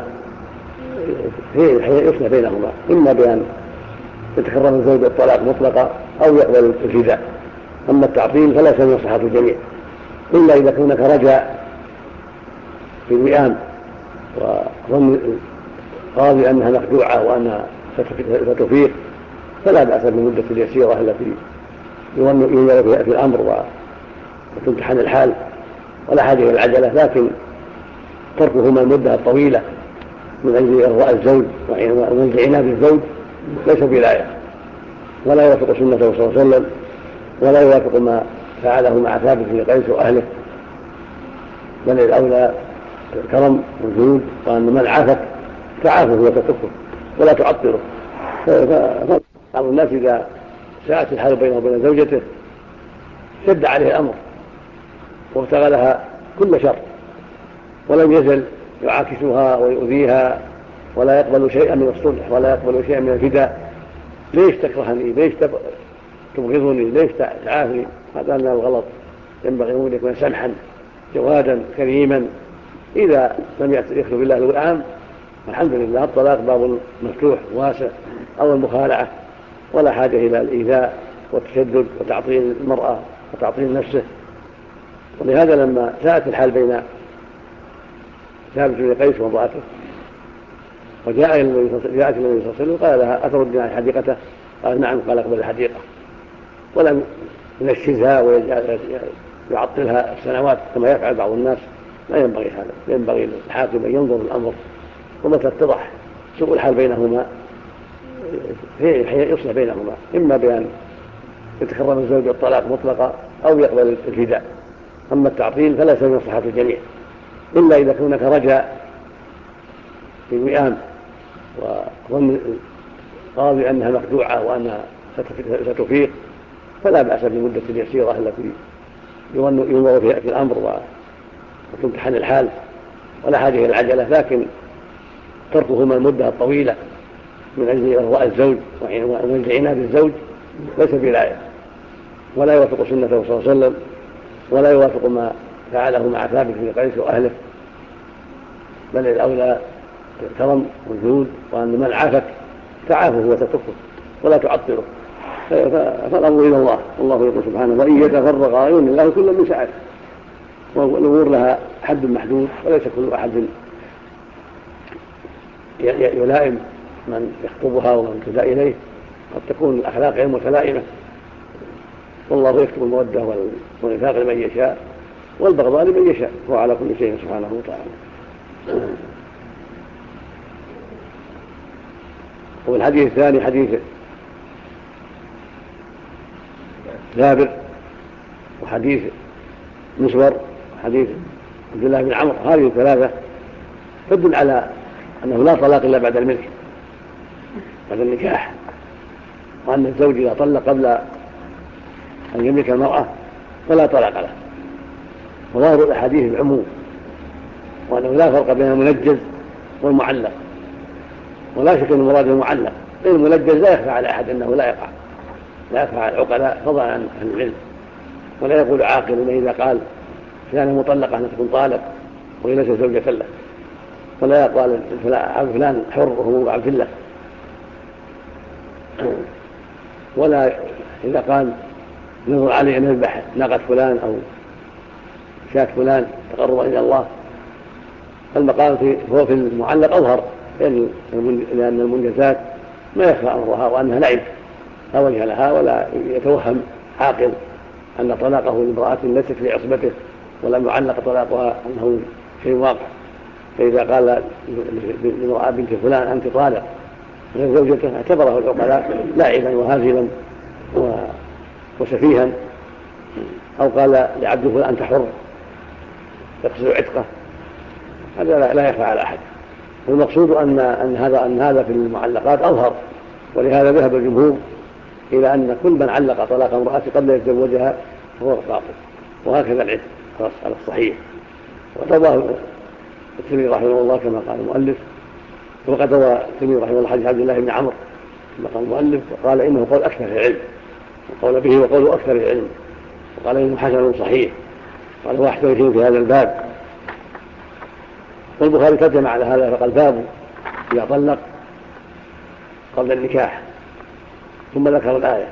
S1: يصلح بينهما، إما بأن يتكرم الزوج بالطلاق مطلقا أو يقبل الفداء. أما التعطيل فليس من مصلحة الجميع، إلا إذا كان هناك رجاء في الوئام وظن قاضي أنها مخدوعة وأنها ستفيق، فلا بأس بالمدة اليسيرة التي ينظر فيها في الأمر وتمتحن الحال، ولا حاجة إلى العجلة. لكن تركهما المدة الطويلة من أجل إرضاء الزوج ومن أجل عناد الزوج ليس بولاية، ولا يوافق سنته صلى الله عليه وسلم، ولا يوافق ما فعله مع ثابت بن قيس وأهله، بل الأولى الكرم والجود، وأن من عافك فعافه وتتركه ولا تعطره. بعض الناس إذا ساءت الحال بينه وبين زوجته شد عليه الأمر وابتغى لها كل شر، ولم يزل يعاكسها ويؤذيها ولا يقبل شيئا من الصلح ولا يقبل شيئا من الفداء. ليش تكرهني؟ ليش تبغضني؟ ليش تعافني؟ هذا من الغلط. ينبغي أن يكون سمحا جوادا كريما. إذا لم يخلو بالله الوئام الحمد لله، الطلاق باب مفتوح واسع، أو المخالعة، ولا حاجة إلى الإيذاء والتشدد وتعطيل المرأة وتعطيل نفسه. ولهذا لما ساءت الحال بين ثابت بن قيس وامرأته وجاءت النبي صلى الله عليه وسلم قال لها أتردين عن حديقته؟ قال نعم. قال اقبل الحديقة، ولم ينشزها ويعطلها السنوات كما يفعل بعض الناس. لا ينبغي هذا. ينبغي الحاكم أن ينظر الأمر، ومتى اتضح سوء الحال بينهما يصلح بينهما، إما بأن يتكرم الزوج بالطلاق مطلقا أو يقبل الفداء. أما التعطيل فليس من مصلحة الجميع، إلا إذا هناك رجاء في وئام وظن قاضي أنها مخدوعة وأنها ستفيق، فلا بأس بالمدة اليسيرة التي ينظر فيها في الأمر وتمتحن الحال، ولا حاجة إلى العجلة. لكن تركهما المدة الطويلة من أجل إرضاء الزوج ومن أجل عناد الزوج ليس بولاية، ولا يوافق سنته صلى الله عليه وسلم، ولا يوافق ما فعله مع ثابت بن قيس وأهله، بل الأولى الكرم والجود، وأن من عافك فعافه وتتركه ولا تعطله. فالأمر إلى الله. والله يقول سبحانه وإن يتفرقا يغني الله كلا من سعته. والأمور لها حد محدود، وليس كل أحد يلائم من يخطبها ومن تدعى إليه. قد تكون الأخلاق غير متلائمة، والله يكتب المودة والنفاق لمن يشاء والبغضاء لمن يشاء، وهو على كل شيء سبحانه وتعالى. والحديث الثاني حديث جابر، وحديث مسور، وحديث عبد الله بن عمرو، هذه الثلاثة تدل على أنه لا طلاق إلا بعد الملك، بعد النكاح، وأن الزوج إذا طلق قبل أن يملك المرأة فلا طلاق له. وظاهر الأحاديث العموم، وأنه لا فرق بين المنجز والمعلق، ولا شك أن المراد المعلق. المنجز لا يخفى على أحد أنه لا يقع على العقلاء فضلا عن أهل العلم، ولا يقول عاقل إنه إذا قال فلانة مطلقة أن تكون طالق وهي ليست زوجة له، ولا يقال فلان حر وهو عبد الله، ولا إذا قال نظر عليه أن يذبح ناقة فلان أو شاة فلان تقرب إلى الله. فالمقام هو في المعلق أظهر، لأن المنجزات ما يخفى أمرها وأنها لعب لا وجه لها، ولا يتوهم عاقل أن طلاقه لامرأة ليست في عصبته ولم يعلق طلاقها أنه شيء واقع. فإذا قال لامرأة بنت فلان أنت طالق غير زوجته اعتبره العقلاء لاعبا وهازلا وسفيها، أو قال لعبد فلان أنت حر يقصد عتقه، هذا لا يخفى على أحد. والمقصود أن هذا في المعلقات أظهر، ولهذا ذهب الجمهور إلى أن كل من علق طلاق امرأة قبل يتزوجها فهو باطل، وهكذا العتق على الصحيح. ورواه الترمذي رحمه الله كما قال المؤلف، وقد روى الترمذي رحمه الله حديث عبد الله بن عمرو كما قال المؤلف، وقال إنه قول أكثر العلم، وقول به وقول أكثر العلم، وقال إنه حسن صحيح، قال هو أحسن شيء في هذا الباب. والبخاري ترجم على هذا فقال باب إذا طلق قبل النكاح، ثم ذكر الآية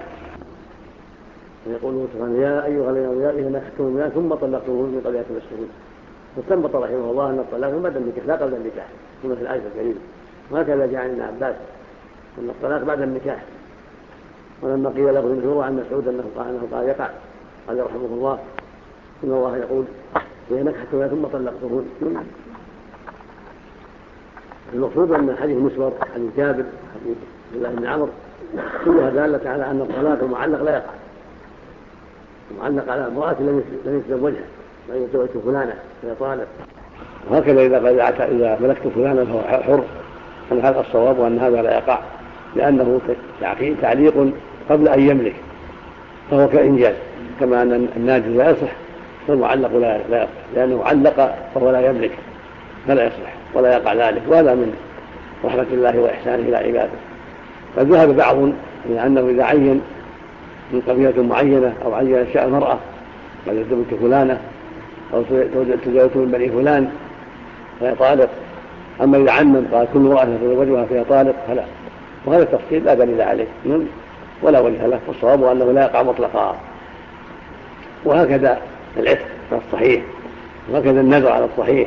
S1: ويقول سبحانه يا أيها الذين إذا نكحتم المؤمنات ثم طلقتموهن من قبل أن تمسوهن. واستنبط رحمه الله أن الطلاق بعد النكاح لا قبل النكاح كما في الآية الكريمة، وهكذا جاء عن ابن عباس أن الطلاق بعد النكاح. ولما قيل له المشهور عن مسعود أنه قال يقع، قال رحمه الله إن الله يقول إذا نكحتم طلقتموهن المقصود أن حديث مسور، حديث جابر، حديث عبد الله بن عمرو كلها دالة على أن الطلاق المعلق لا يقع، المعلق على امرأة لم يتزوجها، لم يتزوج فلانة فهي طالق. وهكذا إذا ملكت فلانا فهو حر، أن هذا الصواب وأن هذا لا يقع، لأنه تعليق قبل أن يملك، فهو كإنجاز، كما أن الناجز لا يصح فالمعلق لا يصح، لأنه علق فهو لا يملك فلا يصح ولا يقع ذلك، وهذا من رحمة الله وإحسانه إلى عباده. فذهب بعض إلى أنه إذا عين من قبيلة معينة أو عين شاء المرأة قال تزوجت فلانة أو تزوجت من بني فلان فهي طالق، أما إذا عمم قال كل امرأة تزوجها فهي طالق فلا، وهذا التفصيل لا دليل عليه ولا وجه له، والصواب أنه لا يقع مطلقا. وهكذا العتق على الصحيح، وهكذا النذر على الصحيح،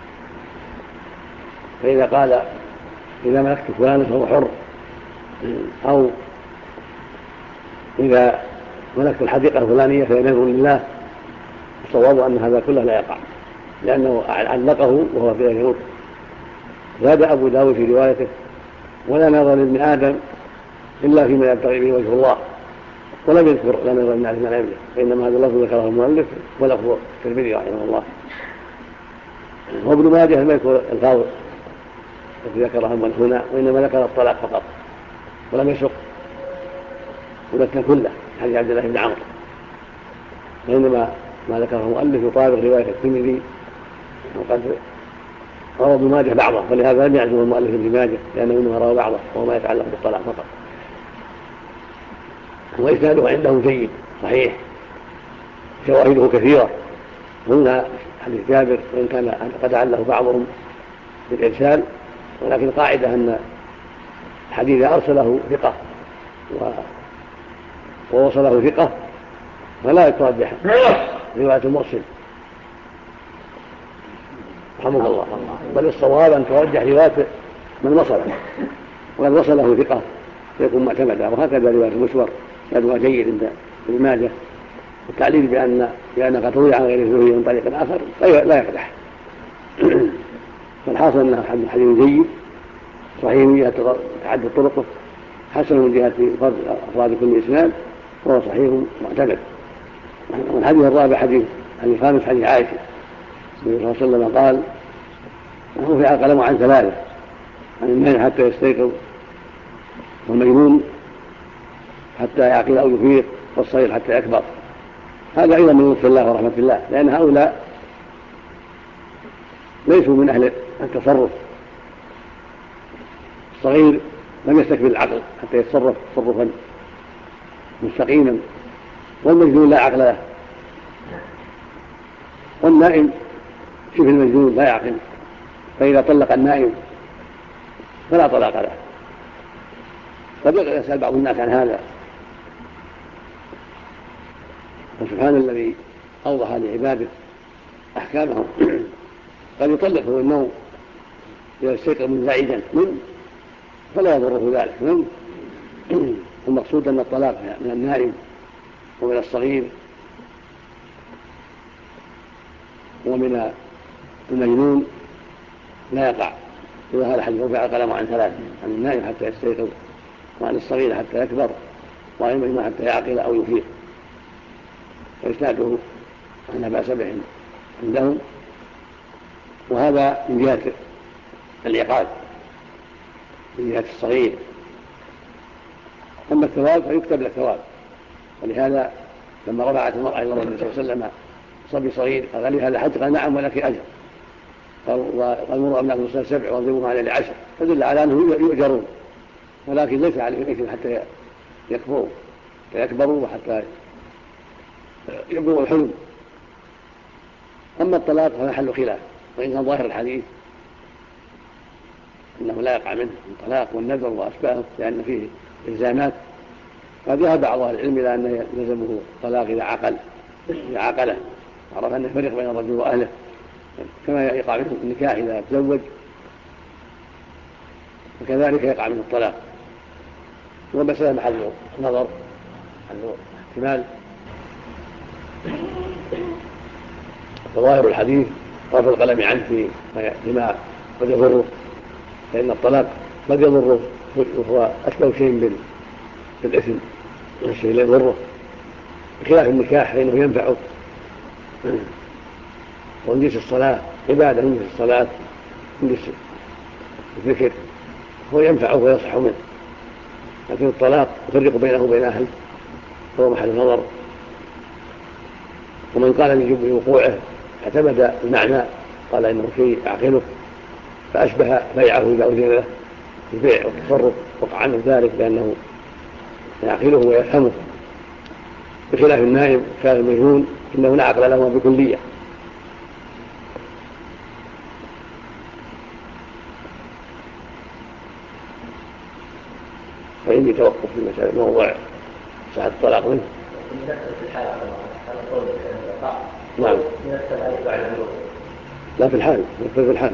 S1: فإذا قال إذا ملكت فلانا فهو حر، أو إذا ملكت الحديقة الفلانية فهي نذر لله، الصواب أن هذا كله لا يقع، لأنه علقه وهو في غير ملك. زاد أبو داود في روايته ولا نظر لابن آدم إلا فيما يبتغي به وجه الله، ولم يذكر لا نظر لابن آدم ما لا يملك، فإنما هذا اللفظ ذكره المؤلف ولفظ الترمذي رحمه الله. وابن ماجه لم يذكر الفاظ التي ذكرها هنا، وإنما ذكر الطلاق فقط ولم يسق ولكن كله حديث عبد الله بن عمرو، وإنما ما ذكره المؤلف يطابق رواية الترمذي، وقد روى ابن ماجه بعضه، ولهذا لم يعزم المؤلف ابن ماجه لأنه إنما روى بعضه وهو ما يتعلق بالطلاق فقط. وإسناده عنده جيد صحيح، شواهده كثيرة، هنا حديث جابر وإن كان قد عله بعضهم بالإرسال، ولكن قاعدة أن الحديث أرسله ثقة ووصله ثقة فلا يترجح رواية المرسل رحمه الله، بل الصواب أن ترجح رواية من وصله، وقد وصله ثقة فيكون معتمدا. وهكذا رواية المسور يدعو جيد عند ابن ماجه، والتعليل بأن قد روي عن غير الزهري من طريق آخر لا يقدح. فالحاصل أنه حديث جيد صحيح من جهة تعدد طرقه، حسن من جهة أفراد كل إسناد، وهو صحيح معتمد. والحديث الرابع حديث الخامس حديث عائشة النبي صلى الله عليه وسلم قال رفع القلم عن ثلاثة: عن النائم حتى يستيقظ، والمجنون حتى يعقل أو يفيق، والصغير حتى يكبر. هذا أيضا من لطف الله ورحمة الله، لأن هؤلاء ليسوا من أهل التصرف. الصغير لم يستكمل العقل حتى يتصرف تصرفا مستقيما، والمجنون لا عقل له، والنائم شبه المجنون لا يعقل، فإذا طلق النائم فلا طلاق له. قد يسأل بعض الناس عن هذا، وسبحان الذي أوضح لعباده أحكامهم. قد يطلقه النوم إذا استيقظ منزعجا فلا يضره ذلك. المقصود أن الطلاق من النائم ومن الصغير ومن المجنون لا يقع. وهذا الحديث رفع القلم عن ثلاث: عن النائم حتى يستيقظ، وعن الصغير حتى يكبر، وعن المجنون حتى يعقل أو يفيق. وإسناده لا بأس به عندهم، وهذا من جهة العقاب من جهة الصغير. أما الثواب فيكتب للثواب، ولهذا لما رفعت المرأة إلى النبي صلى الله عليه وسلم صبي صغير قال لي هذا حج؟ قال نعم ولك أجر. قال مروا أبناءكم الصغير 7 واضربوهم عليه 10، فدل على أنه يؤجرون، ولكن ليس عليهم إثم حتى يكبروا وحتى يبلغوا الحلم. أما الطلاق فمحل خلاف، وإن كان ظاهر الحديث أنه لا يقع منه الطلاق والنذر وأشباهه لأن فيه إلزامات. قد ذهب بعض أهل العلم إلى أنه يلزمه الطلاق إذا عقله، عرف أن يفرق بين الرجل وأهله، كما يقع منه النكاح إذا تزوج، وكذلك يقع منه الطلاق. ومسألة محل نظر، محل احتمال. فظاهر الحديث رفع القلم عنه فيما قد يضره، فإن الطلاق قد يضره وهو أشبه شيء بالإثم، الشيء لا يضره، بخلاف النكاح فإنه ينفعه. ونجيس الصلاة عبادة، نجيس الصلاة نجيس الذكر هو ينفعه ويصح منه، لكن الطلاق يفرق بينه وبين أهله هو محل نظر. ومن قال يجب بوقوعه اعتمد المعنى، قال إنه شيء يعقله فأشبه بيعه إذا أذن له البيع والتصرف، وقع عنه ذلك لأنه يعقله ويفهمه، بخلاف النائم كان المجنون إنه لا عقل له بكلية. فإني توقف في مسألة موضوع صحة الطلاق منه. نعم لا في الحال، في الحال،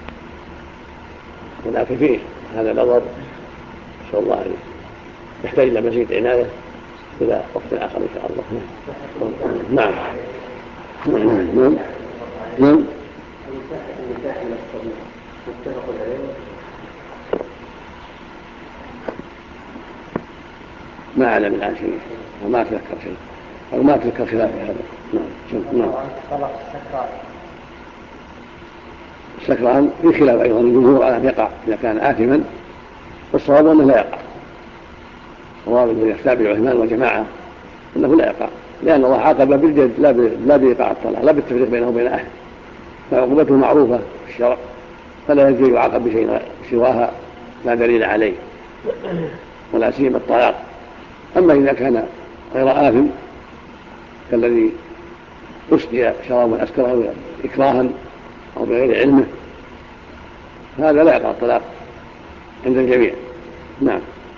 S1: ولكن فيه هذا النظر نسأل الله يحتاج إلى مزيد عناية إلى وقت آخر إن شاء الله. نعم نعم نعم. ما أعلم الآن شيء وما أتذكر شيء أو ما أتذكر خلاف هذا. نعم. السكران في خلاف أيضا، الجمهور على أن يقع إذا كان آثما، والصواب أنه لا يقع. الصواب الذي يتابع العلماء والجماعة أنه لا يقع، لأن الله عاقب بالجد لا بإيقاع الطلاق، لا بالتفريق بينه وبين أهله، فعقوبته معروفة في الشرع، فلا يجوز يعاقب بشيء سواها لا دليل عليه، ولا سيما الطلاق. أما إذا كان غير آثم كالذي أسقي شراب أسكره إكراها أو بغير علمه، هذا لا يقع الطلاق عند الجميع. نعم.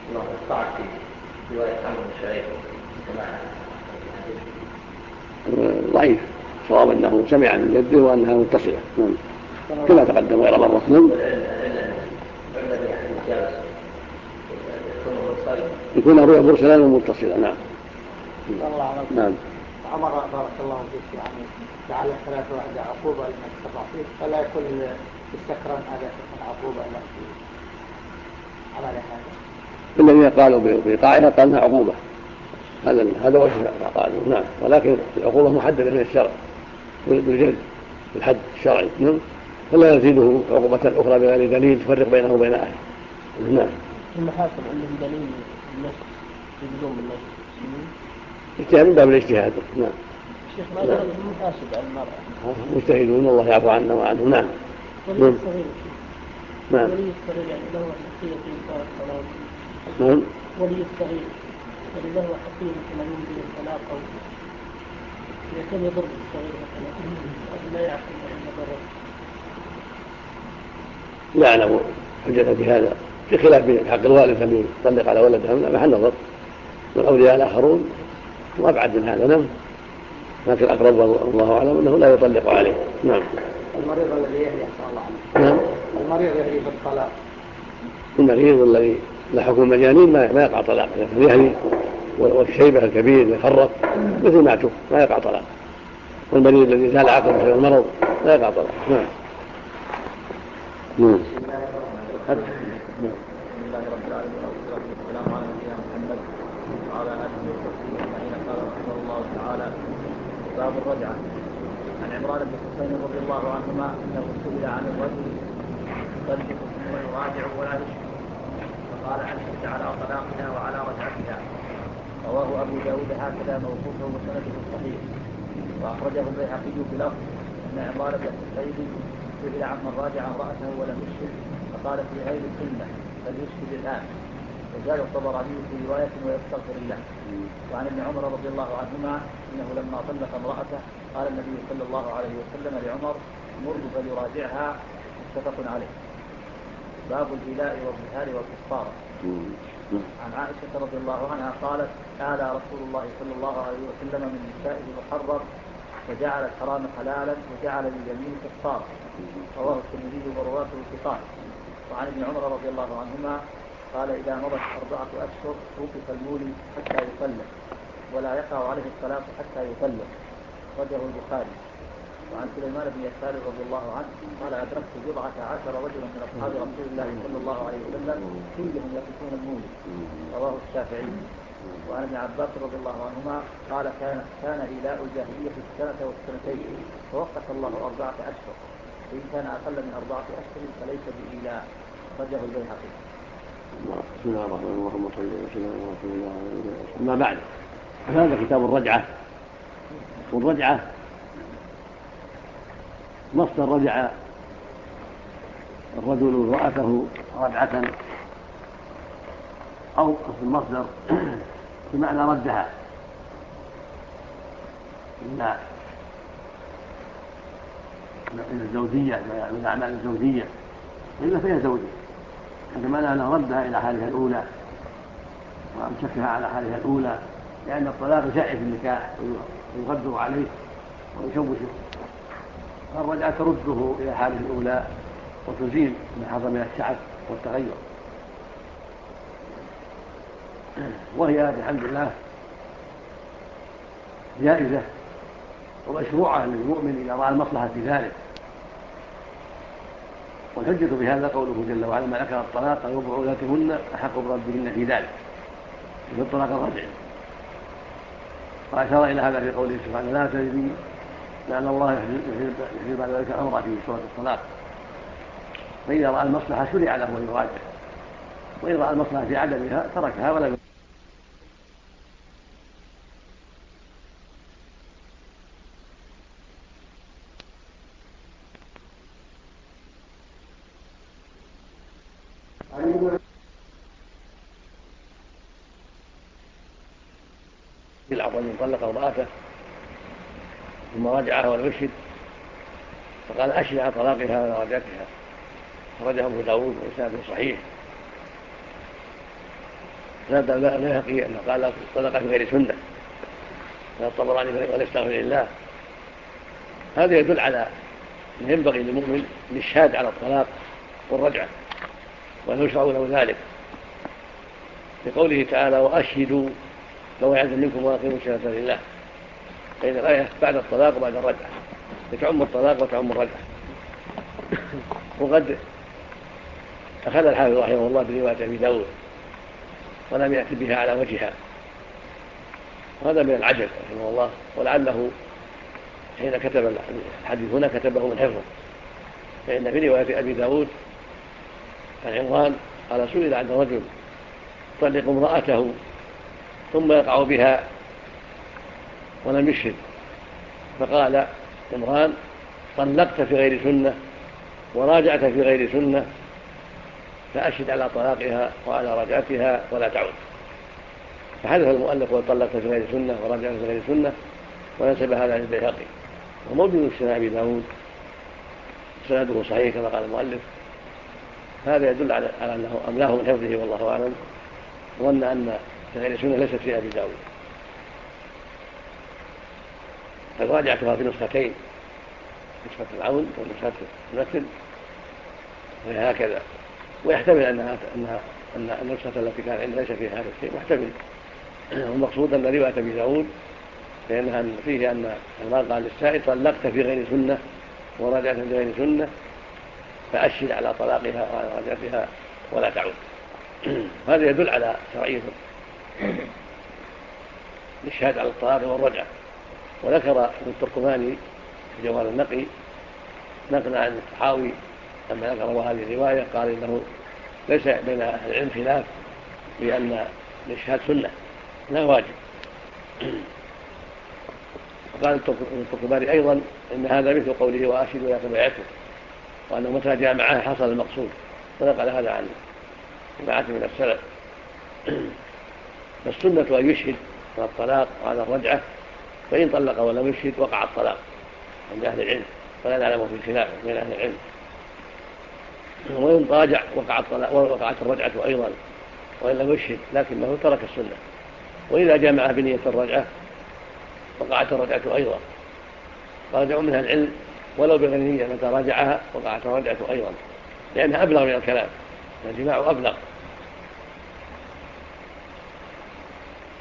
S1: ضعيف، صواب أنه سمع من جده وأنها متصلة كما تقدم غير مرة. يكون الرؤيا مرسلا ومتصلا. نعم. نعم.
S2: عمر بارك الله فيك جعل الثلاث واحدة عقوبة لمن استطاع فيه، فلا يكون السكران هذا عقوبة له على هذا.
S1: الذين قالوا بإيقاعها قال انها عقوبة، هذا هو قالوا. نعم، ولكن العقوبة محددة من الشرع بالجلد بالحد الشرعي، فلا يزيده عقوبة أخرى بغير دليل تفرق بينه وبين أهله. نعم.
S2: المحاكم عندهم دليل النفس يجدون بالنفس
S1: اجتهاد من باب الاجتهاد. نعم.
S2: شيخ ما يقول المحاسب على المرأة
S1: مجتهدون الله يعفو عنا وعنهم. نعم.
S2: ولي الصغير.
S1: نعم.
S2: ولي الصغير يعني له حقية في إنكار الطلاق.
S1: نعم.
S2: ولي الصغير يعني له حقية مثلا يمكن الطلاق أو إذا كان يضر الصغير مثلا لا يعقل أن يضر.
S1: لا أعلم حجة في هذا، في خلاف حق الوالد أن يطلق على ولده محل نظر، والأولياء الآخرون وأبعد من هذا. نعم، لكن أقرب الله أعلم أنه لا يطلق عليه. نعم.
S2: المريض الذي يهدي أحسن الله
S1: عنه. نعم.
S2: المريض يهدي بالطلاق.
S1: المريض الذي لا حكم المجانين ما يقع طلاق، لكن يهدي والشيبة الكبير يخرف مثل ما تشوف ما يقع طلاق، والمريض الذي زال عقله بسبب المرض لا يقع طلاق. نعم.
S3: بسم الله رب العالمين والصلاة والسلام على نبينا محمد وعلى آله وصحبه أجمعين. قال رحمه الله تعالى: باب الرجعة. عن عمران بن حسين رضي الله عنهما أنه سئل عن الرجل يطلق ثم يراجع ولا يشهد، فقال: أنشد على طلاقها وعلى رجعتها. رواه أبو داود هكذا موقوفه وسنده صحيح. وأخرجه البيهقي في لفظ أن عمران بن حسين سئل عمن راجع امرأته ولم يشهد، فقال: في غير السنة فليشهد الآن. وزاد الطبراني في رواية: ويستغفر الله. وعن ابن عمر رضي الله عنهما أنه لما طلق امرأته قال النبي صلى الله عليه وسلم لعمر: مره فليراجعها. متفق عليه. باب الإيلاء والظهار والكفارة. عن عائشة رضي الله عنها قالت: آلى رسول الله صلى الله عليه وسلم من نسائه محرم، وجعل الحرام حلالا وجعل لليمين كفارة. رواه الترمذي ورواته ثقات. وعن ابن عمر رضي الله عنهما قال: إذا مضت 4 أشهر وقف المولي حتى يطلق، ولا يقع عليه الصلاة حتى يطلق. رجه البخاري. وعن سليمان بن يسار رضي الله عنه قال أدركت 17 رجلا من أصحاب رسول الله صلى الله عليه وسلم كلهم يقفون المولد، رواه الشافعي. وعن ابن عباس رضي الله عنهما قال كان إيلاء الجاهلية السنة والسنتين فوقت الله 4 أشهر، وإن كان أقل من 4 أشهر فليس بإيلاء، رجه البيهقي.
S1: بسم الله الرحمن الرحيم، اللهم صل وسلم على رسول الله. أما بعد، هذا كتاب الرجعة. والرجعة مصدر رجع الرجل امرأته رجعة، أو المصدر بمعنى ردها من الزوجية، من الأعمال الزوجية، إلا فيها زوجة، عندما أنه ردها إلى حالها الأولى وأمسكها على حالها الأولى، لأن الطلاق جائز في النكاح ويغدر عليه ويشوشه، فالرجعة ترده إلى حاله الأولى وتزيل ما حصل من الشعث والتغير، وهي بحمد الله جائزة ومشروعة للمؤمن إذا رأى المصلحة في ذلك. والحجة بهذا قوله جل وعلا: ما ذكر الطلاق وبعولتهن أحق بردهن في ذلك، في الطلاق الرجعي. وأشار إلى هذا في قوله سبحانه: لا تدري لأن الله يحيي بعد ذلك أمره في سورة الطلاق. فإذا رأى المصلحة شرع له أن يراجع، وإن رأى المصلحة في عدمها تركها ولم العفو من طلق امرأته ثم رجعها ولم يشهد فقال: أشهد على طلاقها ورجعتها، خرجه أبو داود وإسناد صحيح. زاد البيهقي أنه قال: طلق في غير سنة، الطبراني والاستغفر لله. هذا يدل على أن ينبغي للمؤمن الإشهاد على الطلاق والرجعة، وأنه يشرع له ذلك لقوله تعالى: وأشهدوا لو يعلم منكم وأقيموا الشهادة لله. فإن الآية بعد الطلاق وبعد الرجعة، تعم الطلاق وتعم الرجعة. وقد أخذ الحافظ رحمه الله برواية أبي داود ولم يأتي بها على وجهها، وهذا من العجب رحمه الله، ولعله حين كتب الحديث هنا كتبه من حفظه، فإن في رواية أبي داود العنوان قال: سئل عن رجل طلق امرأته ثم يقع بها ولم يشهد، فقال عمران: طلقت في غير سنة وراجعت في غير سنة، فأشهد على طلاقها وعلى رجعتها ولا تعود. فحدث المؤلف: وطلقت في غير سنة وراجعت في غير سنة، ونسب هذا للبيهقي، وموجود في سنن أبي داود سنده صحيح كما قال المؤلف. هذا يدل على أنه أملاه من حفظه والله أعلم، ظن أن في غير سنة ليست في أبي داود. قد راجعتها في نسختين، نسخة العون ونسخة المتن، وهي هكذا. ويحتمل أن النسخة التي كان عندها ليس فيها هذا الشيء، محتمل. والمقصود أن رواية أبي داود لأنها فيه أن الله قال للسائل: طلقت في غير سنة ورجعت في غير سنة، فأشهد على طلاقها وعلى رجعتها ولا تعود. هذا يدل على شرعية الإشهاد على الطلاق والرجعة. وذكر ابن التركماني في جوال النقي نقل عن الطحاوي لما ذكر هذه الرواية قال: إنه ليس بين أهل العلم خلاف بأن الإشهاد سنة لا واجب. وقال ابن التركماني أيضا: إن هذا مثل قوله: وأشهد ولا تبعته، وأنه متى جاء معها حصل المقصود. ونقل هذا عن جماعة من السلف. فالسنة أن يشهد على الطلاق وعلى الرجعة، فإن طلق ولم يشهد وقع الطلاق عند أهل العلم، فلا نعلم في خلاف من أهل العلم. وإن راجع وقع الطلاق ووقعت الرجعة أيضا وإن لم يشهد، لكنه ترك السنة. وإذا جمع بنية الرجعة وقعت الرجعة أيضا. راجعوا من أهل العلم ولو بغير نية، متى راجعها وقعت الرجعة أيضا، لأنها أبلغ من الكلام، الجماع أبلغ.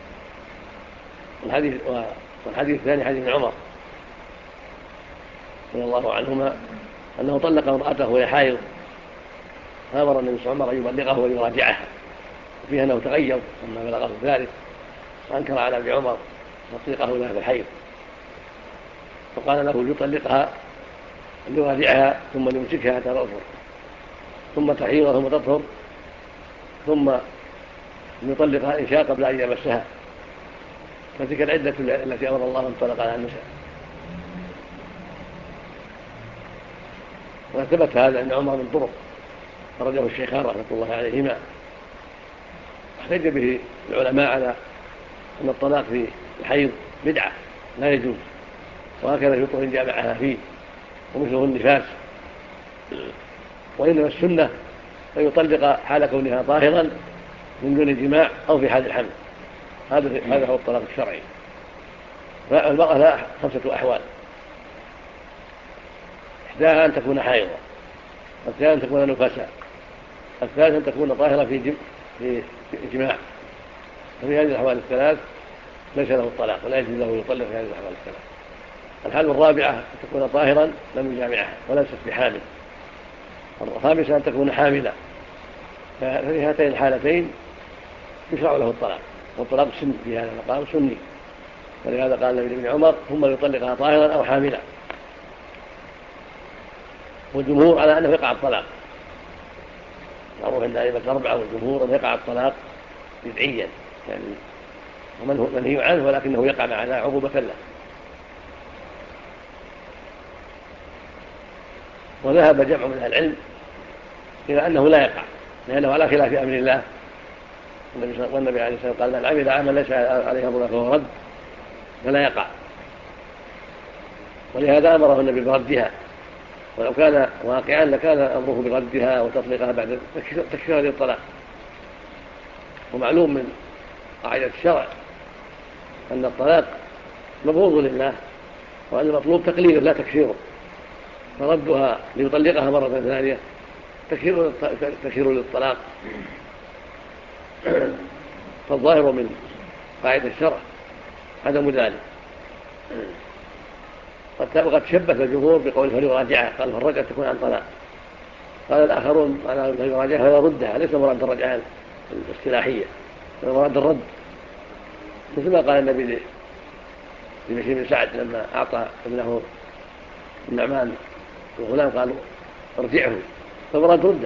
S1: والحديث الثاني حديث ابن عمر رضي الله عنهما أنه طلق امرأته وهي حائض، فأمر النبي صلى الله عليه وسلم أن يبلغه ويراجعها، وفيها أنه تغير لما بلغه ذلك، وأنكر على ابن عمر تطليقه لها في الحيض، فقال له يطلقها ليراجعها ثم يمسكها حتى تطهر، ثم تحيض ثم تطهر، ثم يطلقها إن شاء قبل أن يمسها، فتلك العدة التي أمر الله أن تطلق على النساء. وثبت هذا أن عمر من طرق خرجه الشيخان رحمة الله عليهما، احتج به العلماء على أن الطلاق في الحيض بدعة لا يجوز، وهكذا في طهر جامعها فيه، ومثله النفاس، وإنما السنة أن يطلق حال كونها طاهرا من دون جماع أو في حال الحمل. هذا هو الطلاق الشرعي. فالمرأة لها 5 أحوال: إحداها أن تكون حائضة، الثانية أن تكون نفاسا، الثالثة أن تكون طاهرة في إجماع. ففي هذه الأحوال الثلاث ليس له الطلاق، ولا يجوز له يطلق في هذه الأحوال الثلاث. الحالة الرابعة أن تكون طاهرا لم يجامعها وليست بحامل. الخامسة أن تكون حاملة. ففي هاتين الحالتين يشرع له الطلاق، والطلاق سني في هذا المقام سني، ولهذا قال النبي لابن عمر ثم يطلقها طاهرا أو حاملا. والجمهور على أنه يقع الطلاق، معروف عند أئمة الأربعة والجمهور أن يقع الطلاق بدعيا، يعني منهي عنه ولكنه يقع معنا عقوبة له. وذهب جمع من أهل العلم إلى أنه لا يقع، لأنه على خلاف أمر الله، والنبي عليه الصلاة والسلام قال من عمل عمل ليس عليه أمرنا فهو رد، فلا يقع. ولهذا أمره النبي بردها، ولو كان واقعا لكان أمره بردها وتطليقها بعد تكفيرها للطلاق. ومعلوم من قاعدة الشرع أن الطلاق مبغوض لله، وأن المطلوب تقليله لا تكفيره، فردها ليطلقها مرة ثانية تكفير للطلاق. فالظاهر من قاعدة الشرع عدم ذلك. وقد شبث الجمهور بقول فليراجعها، قال فالرجعة تكون عن طلاق. قال الآخرون على فليراجعها فيردها، ليس مراد الرجعة الاصطلاحية، مراد الرد، مثل ما قال النبي لبشير بن سعد لما أعطى ابنه النعمان الغلام قالوا ارجعه، فالمراد رده.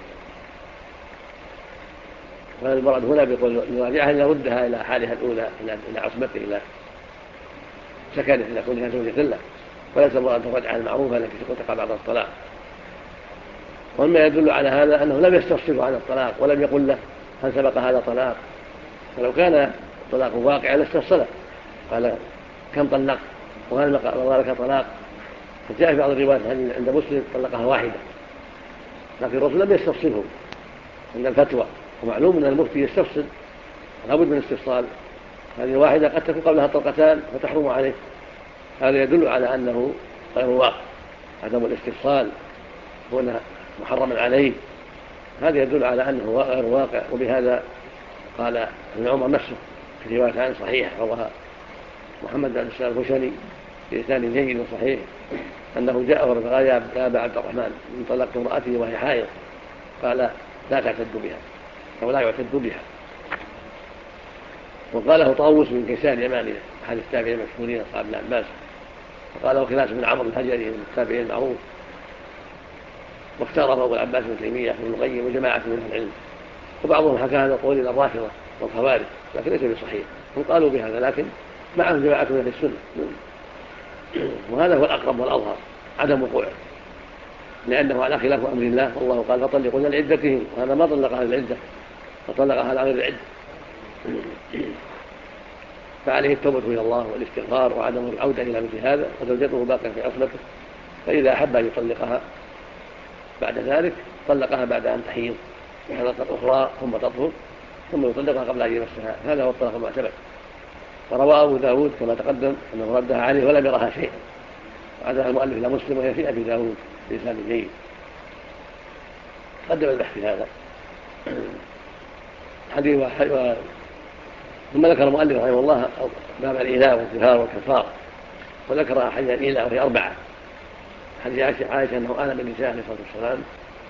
S1: فالمراد هنا بيقول يراجعها إلى ردها إلى حالها الأولى، إلى عصمته، إلى سكنه، إلى كونها زوجة له، وليس مراد الرجعة المعروفة التي تقع بعد الطلاق. ومما يدل على هذا أنه لم يستفسره عن الطلاق ولم يقل له هل سبق هذا طلاق، فلو كان الطلاق واقعا لاستفسره قال كم طلق وهل مضى لك طلاق. فجاء في بعض الروايات عند مسلم طلقها واحدة، لكن الرسول لم يستفسره عند الفتوى، ومعلوم أن المفتي يستفسر لابد من استفصال. هذه واحدة قد تكون قبلها طلقتان فتحرم عليه، هذا يدل على أنه غير واقع، عدم الاستفصال هنا محرما عليه، هذا يدل على أنه غير واقع. وبهذا قال ابن عمر نفسه في رواية عن صحيح رواه محمد بن السلام الخشني بإسناد جيد صحيح أنه جاء ورفقا يا أبا عبد الرحمن إن طلقت امرأتي وهي حائض، قال لا تعتد بها أو لا يعتد بها. وقاله طاووس من كيسان اليماني أحد التابعين المشهورين أصحاب ابن عباس، وقاله خلاص بن عمرو الهجري من التابعين المعروف، واختاره أبو العباس بن تيمية وابن القيم وجماعة من أهل العلم. وبعضهم حكى هذا القول إلى الرافضة والخوارج، لكن ليس بصحيح، هم قالوا بهذا لكن معهم جماعة من أهل السنة، وهذا هو الأقرب والأظهر عدم وقوعه، لأنه على خلاف أمر الله، والله قال فطلقوهن لعدتهن، وهذا ما طلقها للعدة فطلقها على غير العدة. فعليه التوبة إلى الله والاستغفار وعدم العودة إلى مثل هذا، وزوجته باقية في عصمته، فإذا أحب أن يطلقها بعد ذلك طلقها بعد أن تحيض حيضة أخرى ثم تطهر ثم يطلقها قبل أن يمسها، هذا هو الطلاق المعتبر. وروى أبو داود كما تقدم أنه ردها عليه ولم يرها شيئا، وعدها المؤلف إلى مسلم وهي في أبي داود بإسناد جيد. قدم البحث في هذا حديث ثم ذكر المؤلف رحمه الله باب الإيلاء والظهار والكفار، وذكر أحاديث الإيلاء وهي 4، حديث عائشة أنه آل بالنساء عليه الصلاة والسلام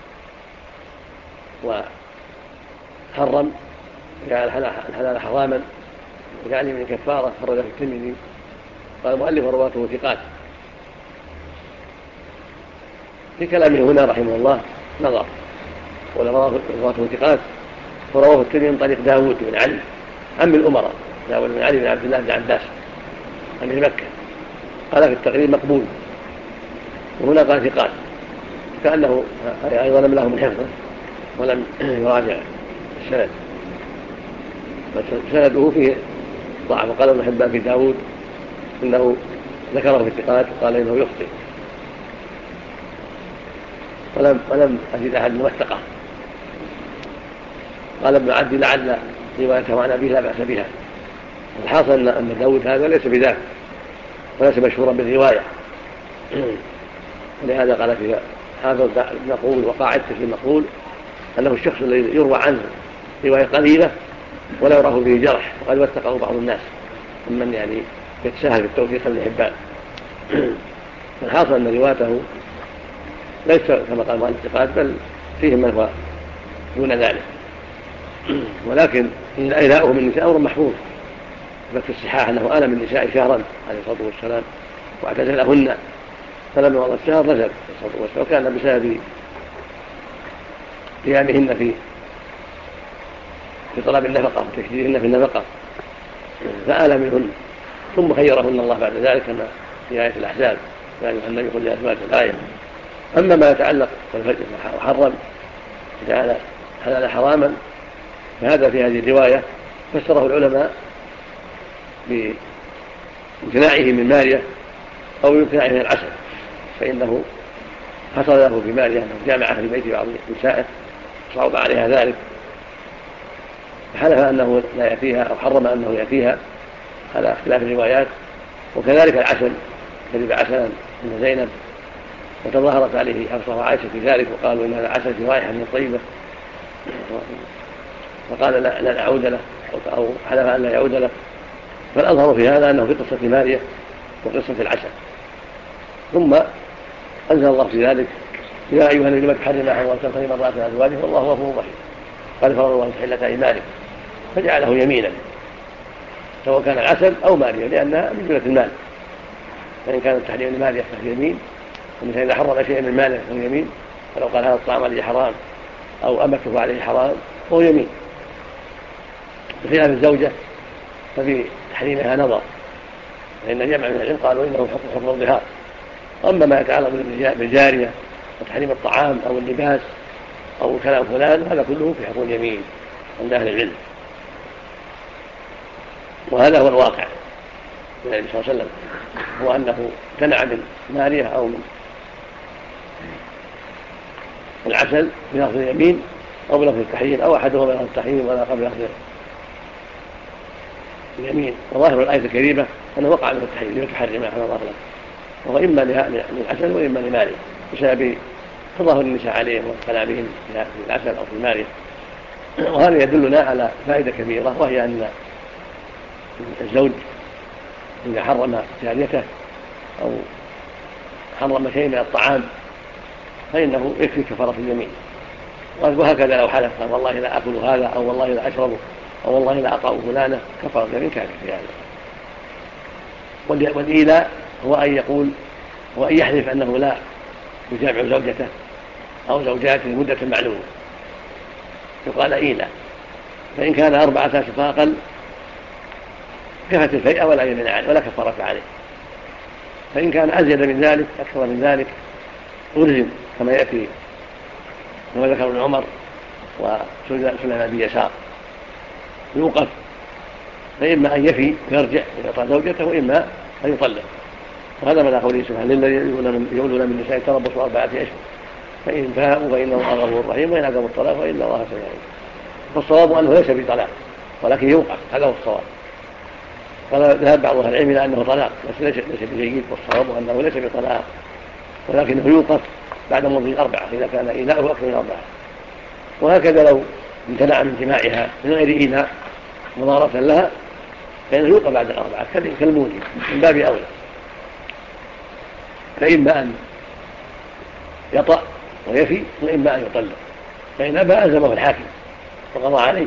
S1: وحرم جعل الحلال حراما وجعل من كفارة خرجه الترمذي. قال المؤلف رواته ثقات. في كلامه هنا رحمه الله نظر، ورواته ثقات، ورواه الترمذي من طريق داود بن علي عم الأمراء، داود بن علي بن عبد الله بن عباس أمير مكة، قال في التقريب مقبول، وهنا قال ثقات، كأنه أيضا لم له من حفظه ولم يراجع السند، فسنده فيه ضعف. وقال ابن حبان في داود إنه ذكره في الثقات وقال إنه يخطئ، ولم أجد أحد موثقه. قال ابن عبد لعل روايته عن أبيه لا بأس بها. الحاصل أن داود هذا ليس بذاك وليس مشهورا بالرواية، ولهذا قال فيها حافظ المقول وقاعدته في المقول أنه الشخص الذي يروى عنه رواية قليلة ولا يراه به جرح، وقد وثقه بعض الناس ممن يعني يتساهل في التوثيق ابن حبان. الحاصل أن روايته ليس كما قال الثقات، بل فيهم من هو دون ذلك، ولكن إيذاؤه من النساء أمر محفوظ. في الصحاح أنه آل من النساء شهرا عليه الصلاة والسلام واعتزلهن، فلما مضى الشهر نزل عليه الصلاة والسلام، وكان بسبب قيامهن في طلب النفقة وتشديدهن في النفقة فآل منهن، ثم خيرهن الله بعد ذلك كما في آية الأحزاب يا أيها النبي قل لأزواجك الآية. أما ما يتعلق بالفجر وحرم جعل حلال حراما فهذا في هذه الرواية فسره العلماء بامتناعه من مارية أو بامتناعه من العسل، فإنه حصل له في مارية أنه جامعه في بيت بعض نسائه صعب عليها ذلك فحلف أنه لا يأتيها أو حرم أنه يأتيها على اختلاف الروايات. وكذلك العسل كذب عسلا من زينب وتظاهرت عليه حفصة وعائشة في ذلك وقالوا إن هذا عسل في رائحة من طيبة، فقال لن أعود له أو حلف أن لا يعود له. فالأظهر في هذا أنه في قصة مارية وقصة العسل. ثم أنزل الله في ذلك يا أيها الذين تحرم ما تبتغي مرضات أزواجه والله غفور رحيم قال فرض الله تحلة أيمانكم فجعله يمينا سواء كان العسل أو مارية لأنها من جملة المال، فإن كان التحريم لمارية فهو يمين، ومثل إذا حرم شيئا من ماله فهو يمين، فلو قال هذا الطعام عليه حرام أو أمته عليه حرام فهو يمين. بخلاف الزوجة ففي تحريمها نظر، فإن جمع من العلم قالوا إنه حكم الظهار. أما ما يتعلق بالجارية وتحريم الطعام أو اللباس أو كلام فلان هذا كله في حكم اليمين عند أهل العلم، وهذا هو الواقع من النبي صلى الله عليه وسلم، هو أنه امتنع من مارية أو من العسل بلفظ اليمين أو بلفظ التحريم أو أحدهما بلفظ التحريم ولا قبل لفظ اليمين. وظاهر الآية الكريمة أنه وقع من التحريم لما تحرم على الله له، وهو إما للعسل وإما لمارية بسبب تظاهر النساء عليهم وكلامهم في العسل أو في المارية. وهذا يدلنا على فائدة كبيرة، وهي أن الزوج إذا حرم جاريته أو حرم شيء من الطعام فإنه يكفي كفارة اليمين. وهكذا لو حلف قال والله لا أكل هذا أو والله لا أشربه أو والله لا أطأ فلانة كفارة اليمين كانت في هذا. والإيلاء هو أن يقول وأن يحلف أنه لا يجامع زوجته أو زوجاته مدة معلومة يقال إيلاء، فإن كان 4 أشهر فأقل كفت الفيئة ولا يمين عليه ولا كفارة عليه، فإن كان أزيد من ذلك أكثر من ذلك ألزم كما يأتي كما ذكر ابن عمر وسليمان بن يسار يوقف، فإما أن يفي ويرجع ويعطى زوجته وإما أن يطلق. وهذا من قوله سبحانه للذين يؤلون من النساء تربصوا 4 أشهر فإن فاءوا فإن الله غفور رحيم وإن عزموا الطلاق فإن الله سميع عليم. فالصواب أنه ليس بطلاق ولكن يوقف، هذا هو الصواب. قال ذهب بعض أهل العلم إلى أنه طلاق بس ليس بجيد، والصواب أنه ليس بطلاق ولكنه يوقف بعد مضي 4 إذا كان إيلاؤه أكثر من 4. وهكذا لو امتنع من جماعها من غير إيلاء مضارة لها فإنه يوقف بعد 4 كالموجب من باب أولى. فإما أن يطأ ويفي وإما أن يطلق، فإن أبى ألزمه الحاكم وقضى عليه.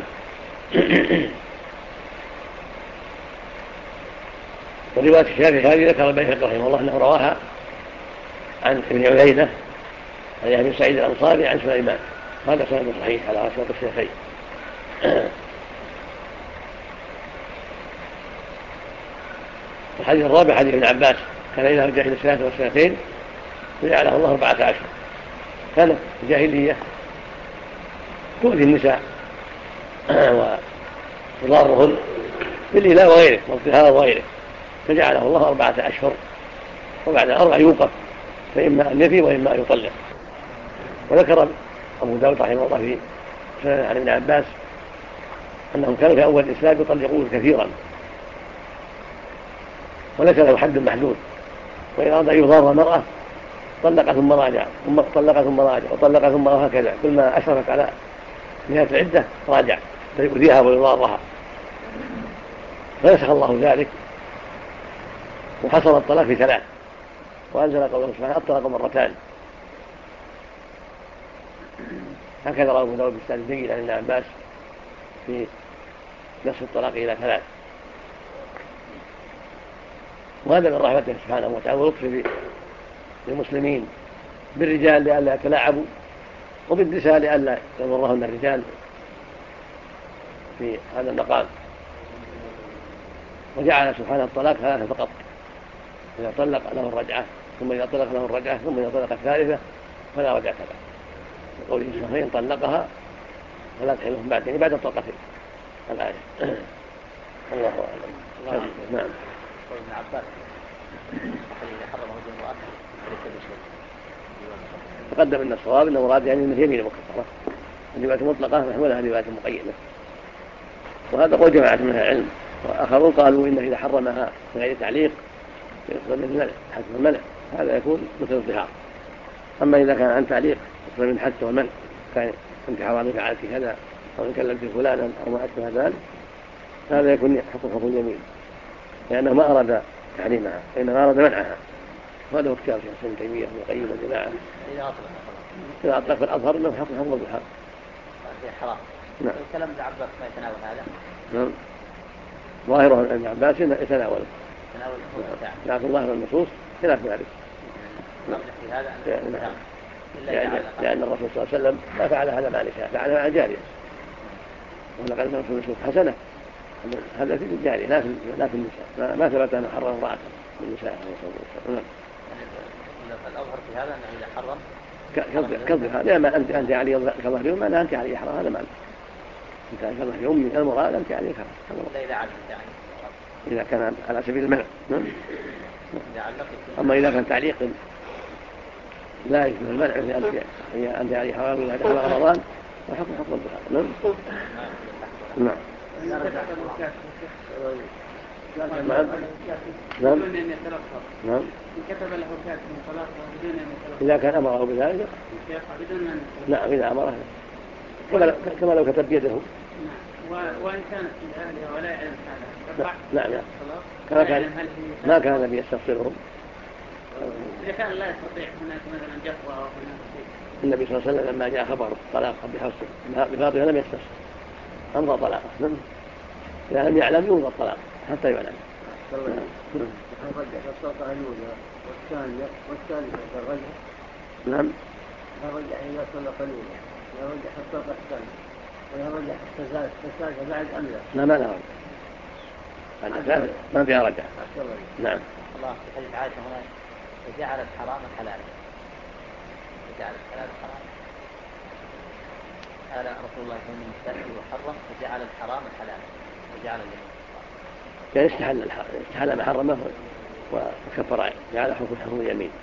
S1: ورواية الشافعي هذه ذكر البيهقي رحمه الله أنه رواها عن ابن عيينة عن يحيى بن سعيد الأنصاري عن سليمان، هذا سند صحيح على شرط الشيخين. الحديث الرابع حديث ابن عباس كان إذا جاهل 3 وسنتين فجعله الله 14. كانت الجاهلية تؤذي النساء وتضارهن بالإيلاء وغيره والظهار وغيره، فجعله الله 4 أشهر، وبعد 4 يوقف، فإما أن يفي وإما أن يطلق. وذكر أبو داود رحمه الله في سنن عن ابن عباس أنهم كانوا في أول الإسلام يطلقون كثيرا وليس له حد محدود، وإن أراد أن يضار المرأة طلق ثم راجع ثم طلق ثم راجع وطلق ثم هكذا، كل ما أشرفت على نهاية العدة راجع فيؤذيها ويضارها، فنسخ الله ذلك وحصل الطلاق في 3، وأنزل قوله سبحانه الطلاق 2 مرتان. هكذا رواه أبو داود بإسناد جيد عن ابن عباس في نسخ الطلاق إلى 3. وهذا من رحمته سبحانه وتعالى ولطفه للمسلمين بالرجال لئلا يتلاعبوا، وبالنساء لئلا يضرهن الرجال في هذا المقام. وجعل سبحانه الطلاق 3 فقط، إذا طلق له الرجعة، ثم إذا طلق له الرجعة، ثم إذا طلق الثالثة فلا رجعة له، يقول إن طلقها فلا تحلهم بعد الطلقتين الآية. الله أعلم. نعم.
S3: ابن عباس إذا حرم وجه المرأة فليس بشيء.
S1: تقدم أن الصواب أن مراد يعني أنه يمين مكفرة، الرواية مطلقة محمولها رواية مقيدة، وهذا قول جماعة من العلم. وآخرون قالوا إنه إذا حرمها بغير تعليق يقصد من المنع، حتى المنع هذا يكون مثل الظهار. أما إذا كان عن تعليق يقصد من حتى والمنع، كان أنت حرام فعلت كذا أو إن كلمت فلانا أو ما أشبه ذلك، هذا يكون حكم اليمين، لأنه ما أراد تحريمها إنما أراد منعها. وهذا هو اختيار شيخ ابن تيمية وقيم الجماعة. إذا أطلق فالأظهر أنه حكم الظهار.
S3: حرام. نعم. كلام ابن عباس ما يتناول هذا.
S1: نعم. ظاهره ابن عباس يتناوله. لكن ظاهر النصوص خلاف ذلك. لأن الرسول صلى الله عليه وسلم ما فعل هذا مع نساء، فعل مع جارية، ولقد نصر نصوص حسنة هذا في الجارية لا في النساء، ما ثبت أن حرم امرأة من النساء.
S3: الأظهر في هذا أنه إذا حرم
S1: كالظهار، لما أنت علي كظهر يوم أنا أنت علي حرام، هذا معنى أنت كظهر يوم المرأة أنت علي حرام إذا كان على سبيل المنع. أما إذا كان تعليق لا يشبه المنع في أشياء هي أنت علي حرام إذا دخل رمضان وحكم الظهار. نعم. نعم. نعم.
S2: كتب له كاتب طلاق بدون أن يتلفظ.
S1: إذا كان أمره بذلك. نعم إذا أمره كما لو كتب بيده.
S2: وإن كانت من أهلها ولا يعلم هذا.
S1: نعم. ما كان النبي يستفسرهم.
S2: إذا كان لا يستطيع هناك مثلا جفوة أو هناك
S1: النبي صلى الله عليه وسلم لما جاء خبر طلاق بفاطمة لم يستفسر، أمضى طلاقه. إذا لم يعلم يمضى الطلاق حتى يعلم.
S5: الطلقة الأولى والثانية والثالثة الرجع.
S1: نعم.
S5: يرجع إلى الطلقة الأولى، يرجع الطلقة الثانية، ويرجع الثالثة بعد أم لا؟
S1: لا ما لا رجع، ما فيها رجع. نعم.
S3: الله في حديث عائشة هنا وجعل الحرام حلالا، وجعل الحلال حرام. قال رسول الله صلى الله عليه وسلم وحرم وجعل الحرام حلالا وجعل اليمين.
S1: يعني استحل ما حرمه وكفر، جعل حكم اليمين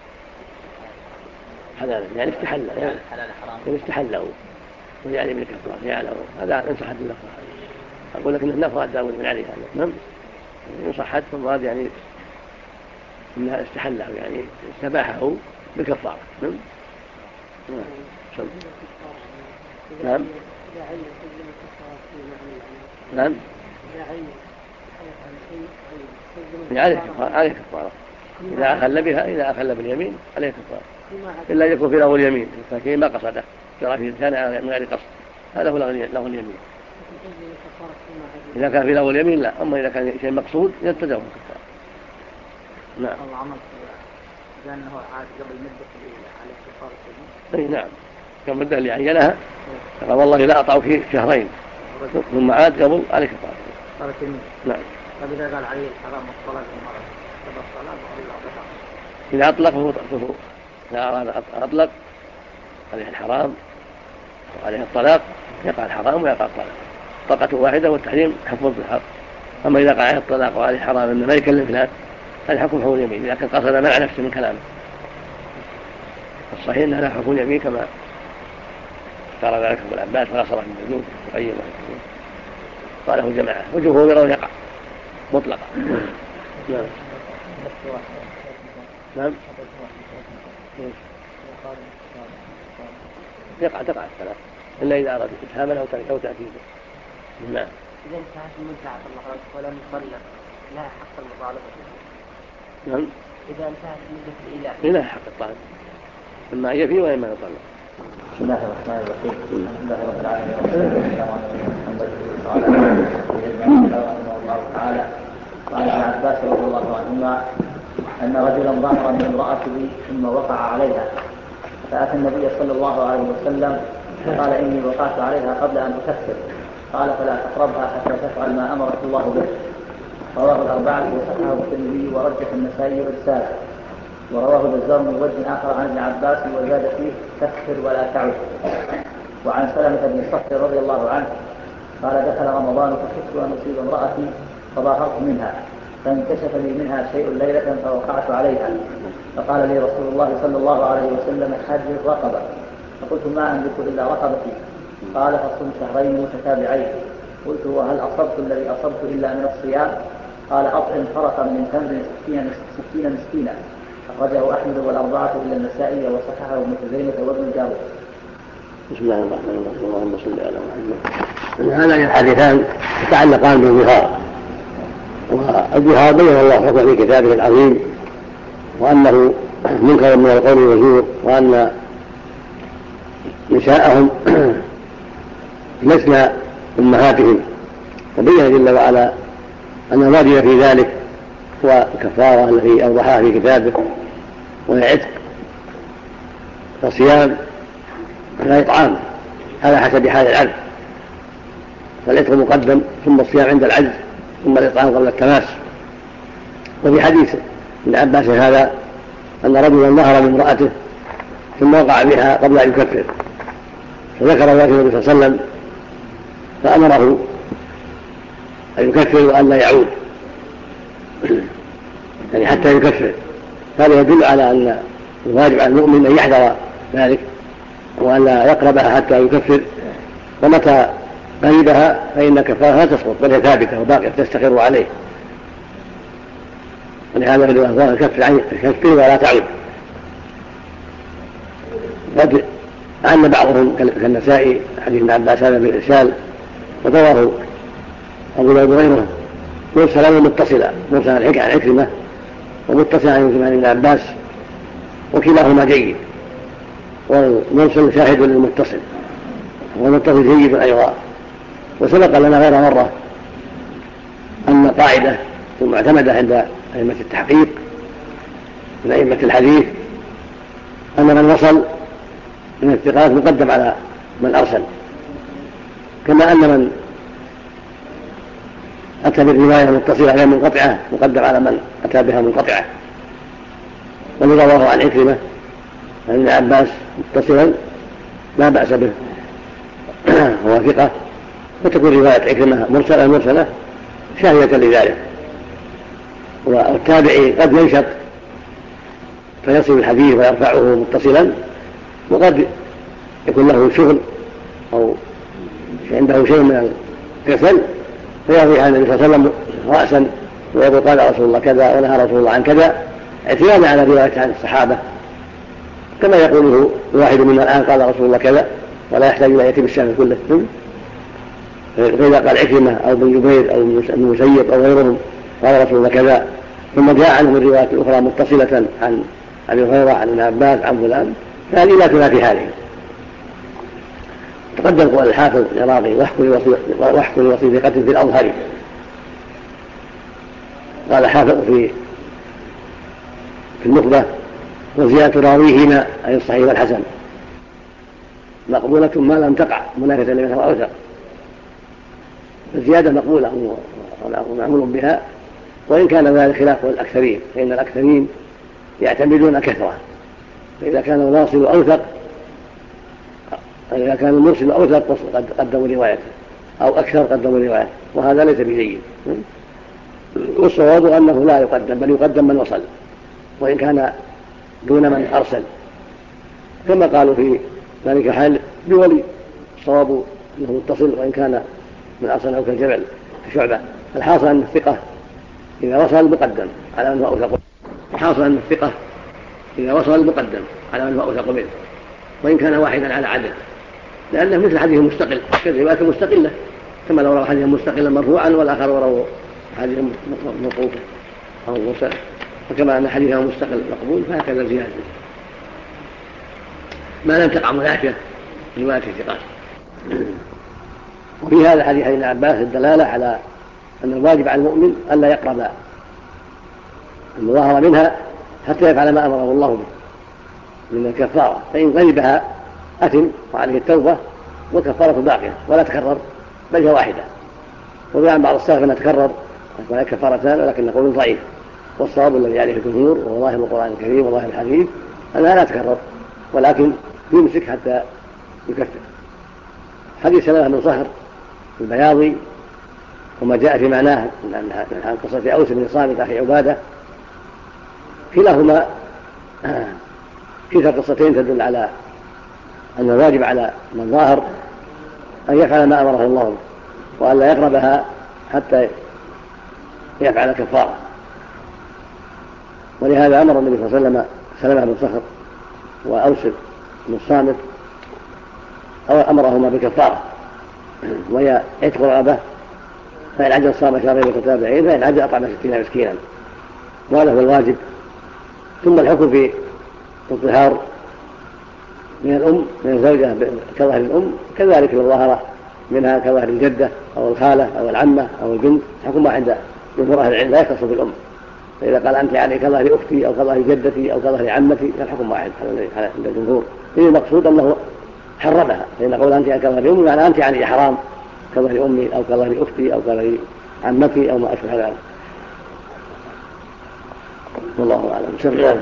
S1: حلالا، يعني استحل يعني استحله وجعل من كفار جعله. هذا إن صحت النفرة. أقول لك إن النفرة داود من عليها. نعم. إن صحت فالمراد يعني إنها استحله يعني استباحه بالكفارة. نعم. نعم. نعم. عليه كفارة إذا أخل باليمين عليه كفارة، إلا يكون في له اليمين لكن ما قصده، جرى في لسانه من غير قصد، هذا هو له اليمين. إذا كان في له اليمين لا، أما إذا كان شيء مقصود يلتزم بالكفارة. نعم.
S3: إذا أنه عاد قبل مدة عليه كفارة
S1: أي نعم، كم مدة اللي عينها قال والله لا أطع فيه شهرين ثم عاد قبل عليه كفارة. نعم.
S3: فإذا قال عليه الحرام والصلاة والمرض تبقى الصلاة وإلا
S1: إذا أطلقه فهو إذا أراد أطلق عليه الحرام وعليه الطلاق يقع الحرام ويقع الطلاق، طلقة واحدة والتحريم حكم بالحق. أما إذا قع عليه الطلاق وعليه الحرام إنه ما يكلم فلان هذا حكم حكم اليمين، لكن قصد منع نفسه من كلامه. الصحيح أن هذا حكم اليمين كما قال ذلك ابن عباس وغصره من الجنود وقيمه قاله جماعة وجمهور يرون يقع مطلقا. نعم. نعم. تقع الثلاث إلا إذا أراد إتهاما أو تأكيدا. نعم.
S3: إذا انتهت المدة ولم يطلق لا حق المطالبة.
S1: نعم.
S3: إذا انتهت مدة الإيلاء
S1: لا حق الطالب إما يفي وإما يطلق.
S4: بسم الله الرحمن الرحيم. الحمد لله رب العالمين والسلام على محمد رحمه الله تعالى. قال ابن عباس رضي الله عنهما أن رجلا ظهر من امرأته ثم وقع عليها فأتى النبي صلى الله عليه وسلم فقال إني وقعت عليها قبل أن أكفر، قال فلا تقربها حتى تفعل ما أمرك الله به. رواه الأربعة وصححه الترمذي ورجح النسائي إرساله، ورواه البزار من وجه آخر عن ابن عباس وزاد فيه تكفر ولا تعد. وعن سلمة بن صخر رضي الله عنه قال دخل رمضان فخفت أن أصيب امرأتي فظاهرت منها فانكشف لي منها شيء ليلة فوقعت عليها، فقال لي رسول الله صلى الله عليه وسلم حج الرقبة، فقلت ما أملك إلا رقبتي، قال فصم شهرين متتابعين. قلت وهل أصبت الذي أصبت إلا من الصيام؟ قال أطعم فرقا من تمر 60 مسكينا. أخرجه أحمد والأربعة إلا النسائي وصححه ابن خزيمة وابن جابر.
S1: بسم الله الرحمن الرحيم. اللهم صل على محمد. هذان الحديثان يتعلقان بالظهار، والظهار بين الله حكم في كتابه العظيم وأنه منكر من القول والزور، وأن نساءهم لسن أمهاتهم، فبين جل وعلا أن الواجب في ذلك هو الكفارة التي أوضحها في كتابه، وهي عتق وصيام ولا إطعام، هذا حسب حال العبد، فالعتق مقدم ثم الصيام عند العجز ثم الإطعام قبل التماس. وفي حديث ابن عباس هذا أن رجلا ظهر من امرأته ثم وقع بها قبل أن يكفر، فذكر ذلك النبي صلى الله عليه وسلم فأمره أن يكفر وأن لا يعود، يعني حتى يكفر. هذا يدل على أن الواجب على المؤمن أن يحذر ذلك وأن لا يقربها حتى يكفر، ومتى قريبها فإن كفارها تسقط بل هي ثابتة وباقية تستقر عليه، ولهذا يقول الله كفر ولا تعود. قد أن بعضهم كالنسائي حديث ابن عباس هذا بالإرسال، ورواه أبو داود وغيره مرسلا ومتصلا، مرسلا عن عكرمة ومتصلا عن ابن عباس، وكلاهما جيد، والمرسل شاهد للمتصل والمتصل جيد أيضا. وسبق لنا غير مرة أن قاعدة معتمدة عند أئمة التحقيق من أئمة الحديث أن من وصل من الثقات مقدم على من أرسل، كما أن من أتى بالرواية متصلة غير منقطعة مقدم على من أتى بها منقطعة. والذي رواه عن عكرمة عن ابن عباس متصلا لا بأس به هو ثقة، وتكون رواية عكرمة مرسلة شاهدة لذلك. والتابعي قد ينشط فيصل الحديث ويرفعه متصلا، وقد يكون له شغل أو عنده شيء من الكسل فيروي عن النبي صلى الله عليه وسلم رأسا ويقول قال رسول الله كذا ونهى رسول الله عن كذا، اعتمادا على رواية عن الصحابة، كما يقوله الواحد منا الآن قال رسول الله كذا ولا يحتاج إلى يتم الشأن كله. فإذا قال عكرمة أو ابن جبير أو ابن مسيب أو غيرهم قال رسول الله كذا ثم جاء عنه من روايات أخرى متصلة عن أبي هريرة عن ابن عباس عن فلان، فهذه لا تنافي هذه. تقدم قول الحافظ العراقي واحكم لوصي ثقة في الأظهر. قال حافظ في النخبة: وزيادة راويهما أي الصحيح والحسن مقبولة ما لم تقع منافسة لمنها وأوثق. الزيادة مقبولة ومعمول بها، وإن كان ذلك خلاف الأكثرين، فإن الأكثرين يعتمدون كثرة، فإذا كان الواصل أوثق، إذا كان المرسل أوثق قدموا روايته، أو أكثر قدموا روايته، وهذا ليس بجيد. والصواب أنه لا يقدم، بل يقدم من وصل وإن كان دون من أرسل، كما قالوا في ذلك حال بولي. الصواب أنه متصل وإن كان من أرسل أو كالجبل كشعبة. الحاصل أن الثقة إذا وصل مقدم على من هو أوثق. الحاصل أن الثقة إذا وصل مقدم على من هو أوثق منه، وإن كان واحدا على عدد، لأنه مثل حديث مستقل، كالرواية مستقلة، كما لو روى حديثا مستقلا مرفوعا والآخر روى حديثا موقوفا أو مرسلا، وكما أن حديثه مستقل مقبول، فهكذا زيادة ما لم تقع منافية رواية الثقات. وفي هذا حديث ابن عباس الدلالة على أن الواجب على المؤمن ألا يقرب المظاهرة منها حتى يفعل ما أمره الله به من الكفارة، فإن غلبها أثم وعليه التوبة والكفارة باقية ولا تكرر بل هي واحدة. وعن بعض السلف أنها تكرر ولا كفارتان، ولكن نقول ضعيف، والصواب الذي عليه الجمهور وهو ظاهر القرآن الكريم وظاهر الحديث أنها لا تكرر، ولكن يمسك حتى يكفر. حديث سلمة بن صخر البياضي وما جاء في معناه عن قصة أوس بن صامت أخي عبادة، كلاهما كلتا القصتين تدل على أن الواجب على من ظاهر أن يفعل ما أمره الله وأن لا يقربها حتى يفعل كفارة. ولهذا أمر النبي صلى الله عليه وسلم سلمة بن صخر وأوس بن الصامت أمرهما بكفارة، وهي عتق رقبة، فإن عجل صام شهرين متتابعين، فإن عجل أطعم 60 مسكينا، وهذا هو الواجب. ثم الحكم في الطهار من الأم من الزوجة كظهر الأم كذلك لو ظهر منها كظهر الجدة أو الخالة أو العمة أو البنت، حكم واحد جمهور أهل العلم لا يختص بالأم. فإذا قال أنت علي كظهر أختي أو كظهر جدتي أو كظهر عمتي فالحكم واحد عند الجمهور. إذا المقصود أنه حرمها، فإن قول أنت على كظهر أمي يعني أنت علي حرام كظهر أمي أو كظهر أختي أو كظهر عمتي أو ما أشبه ذلك. والله أعلم. شكرا.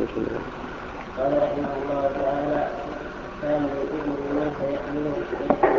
S5: قال رحمه الله تعالى: كان يؤمن الله فيحمله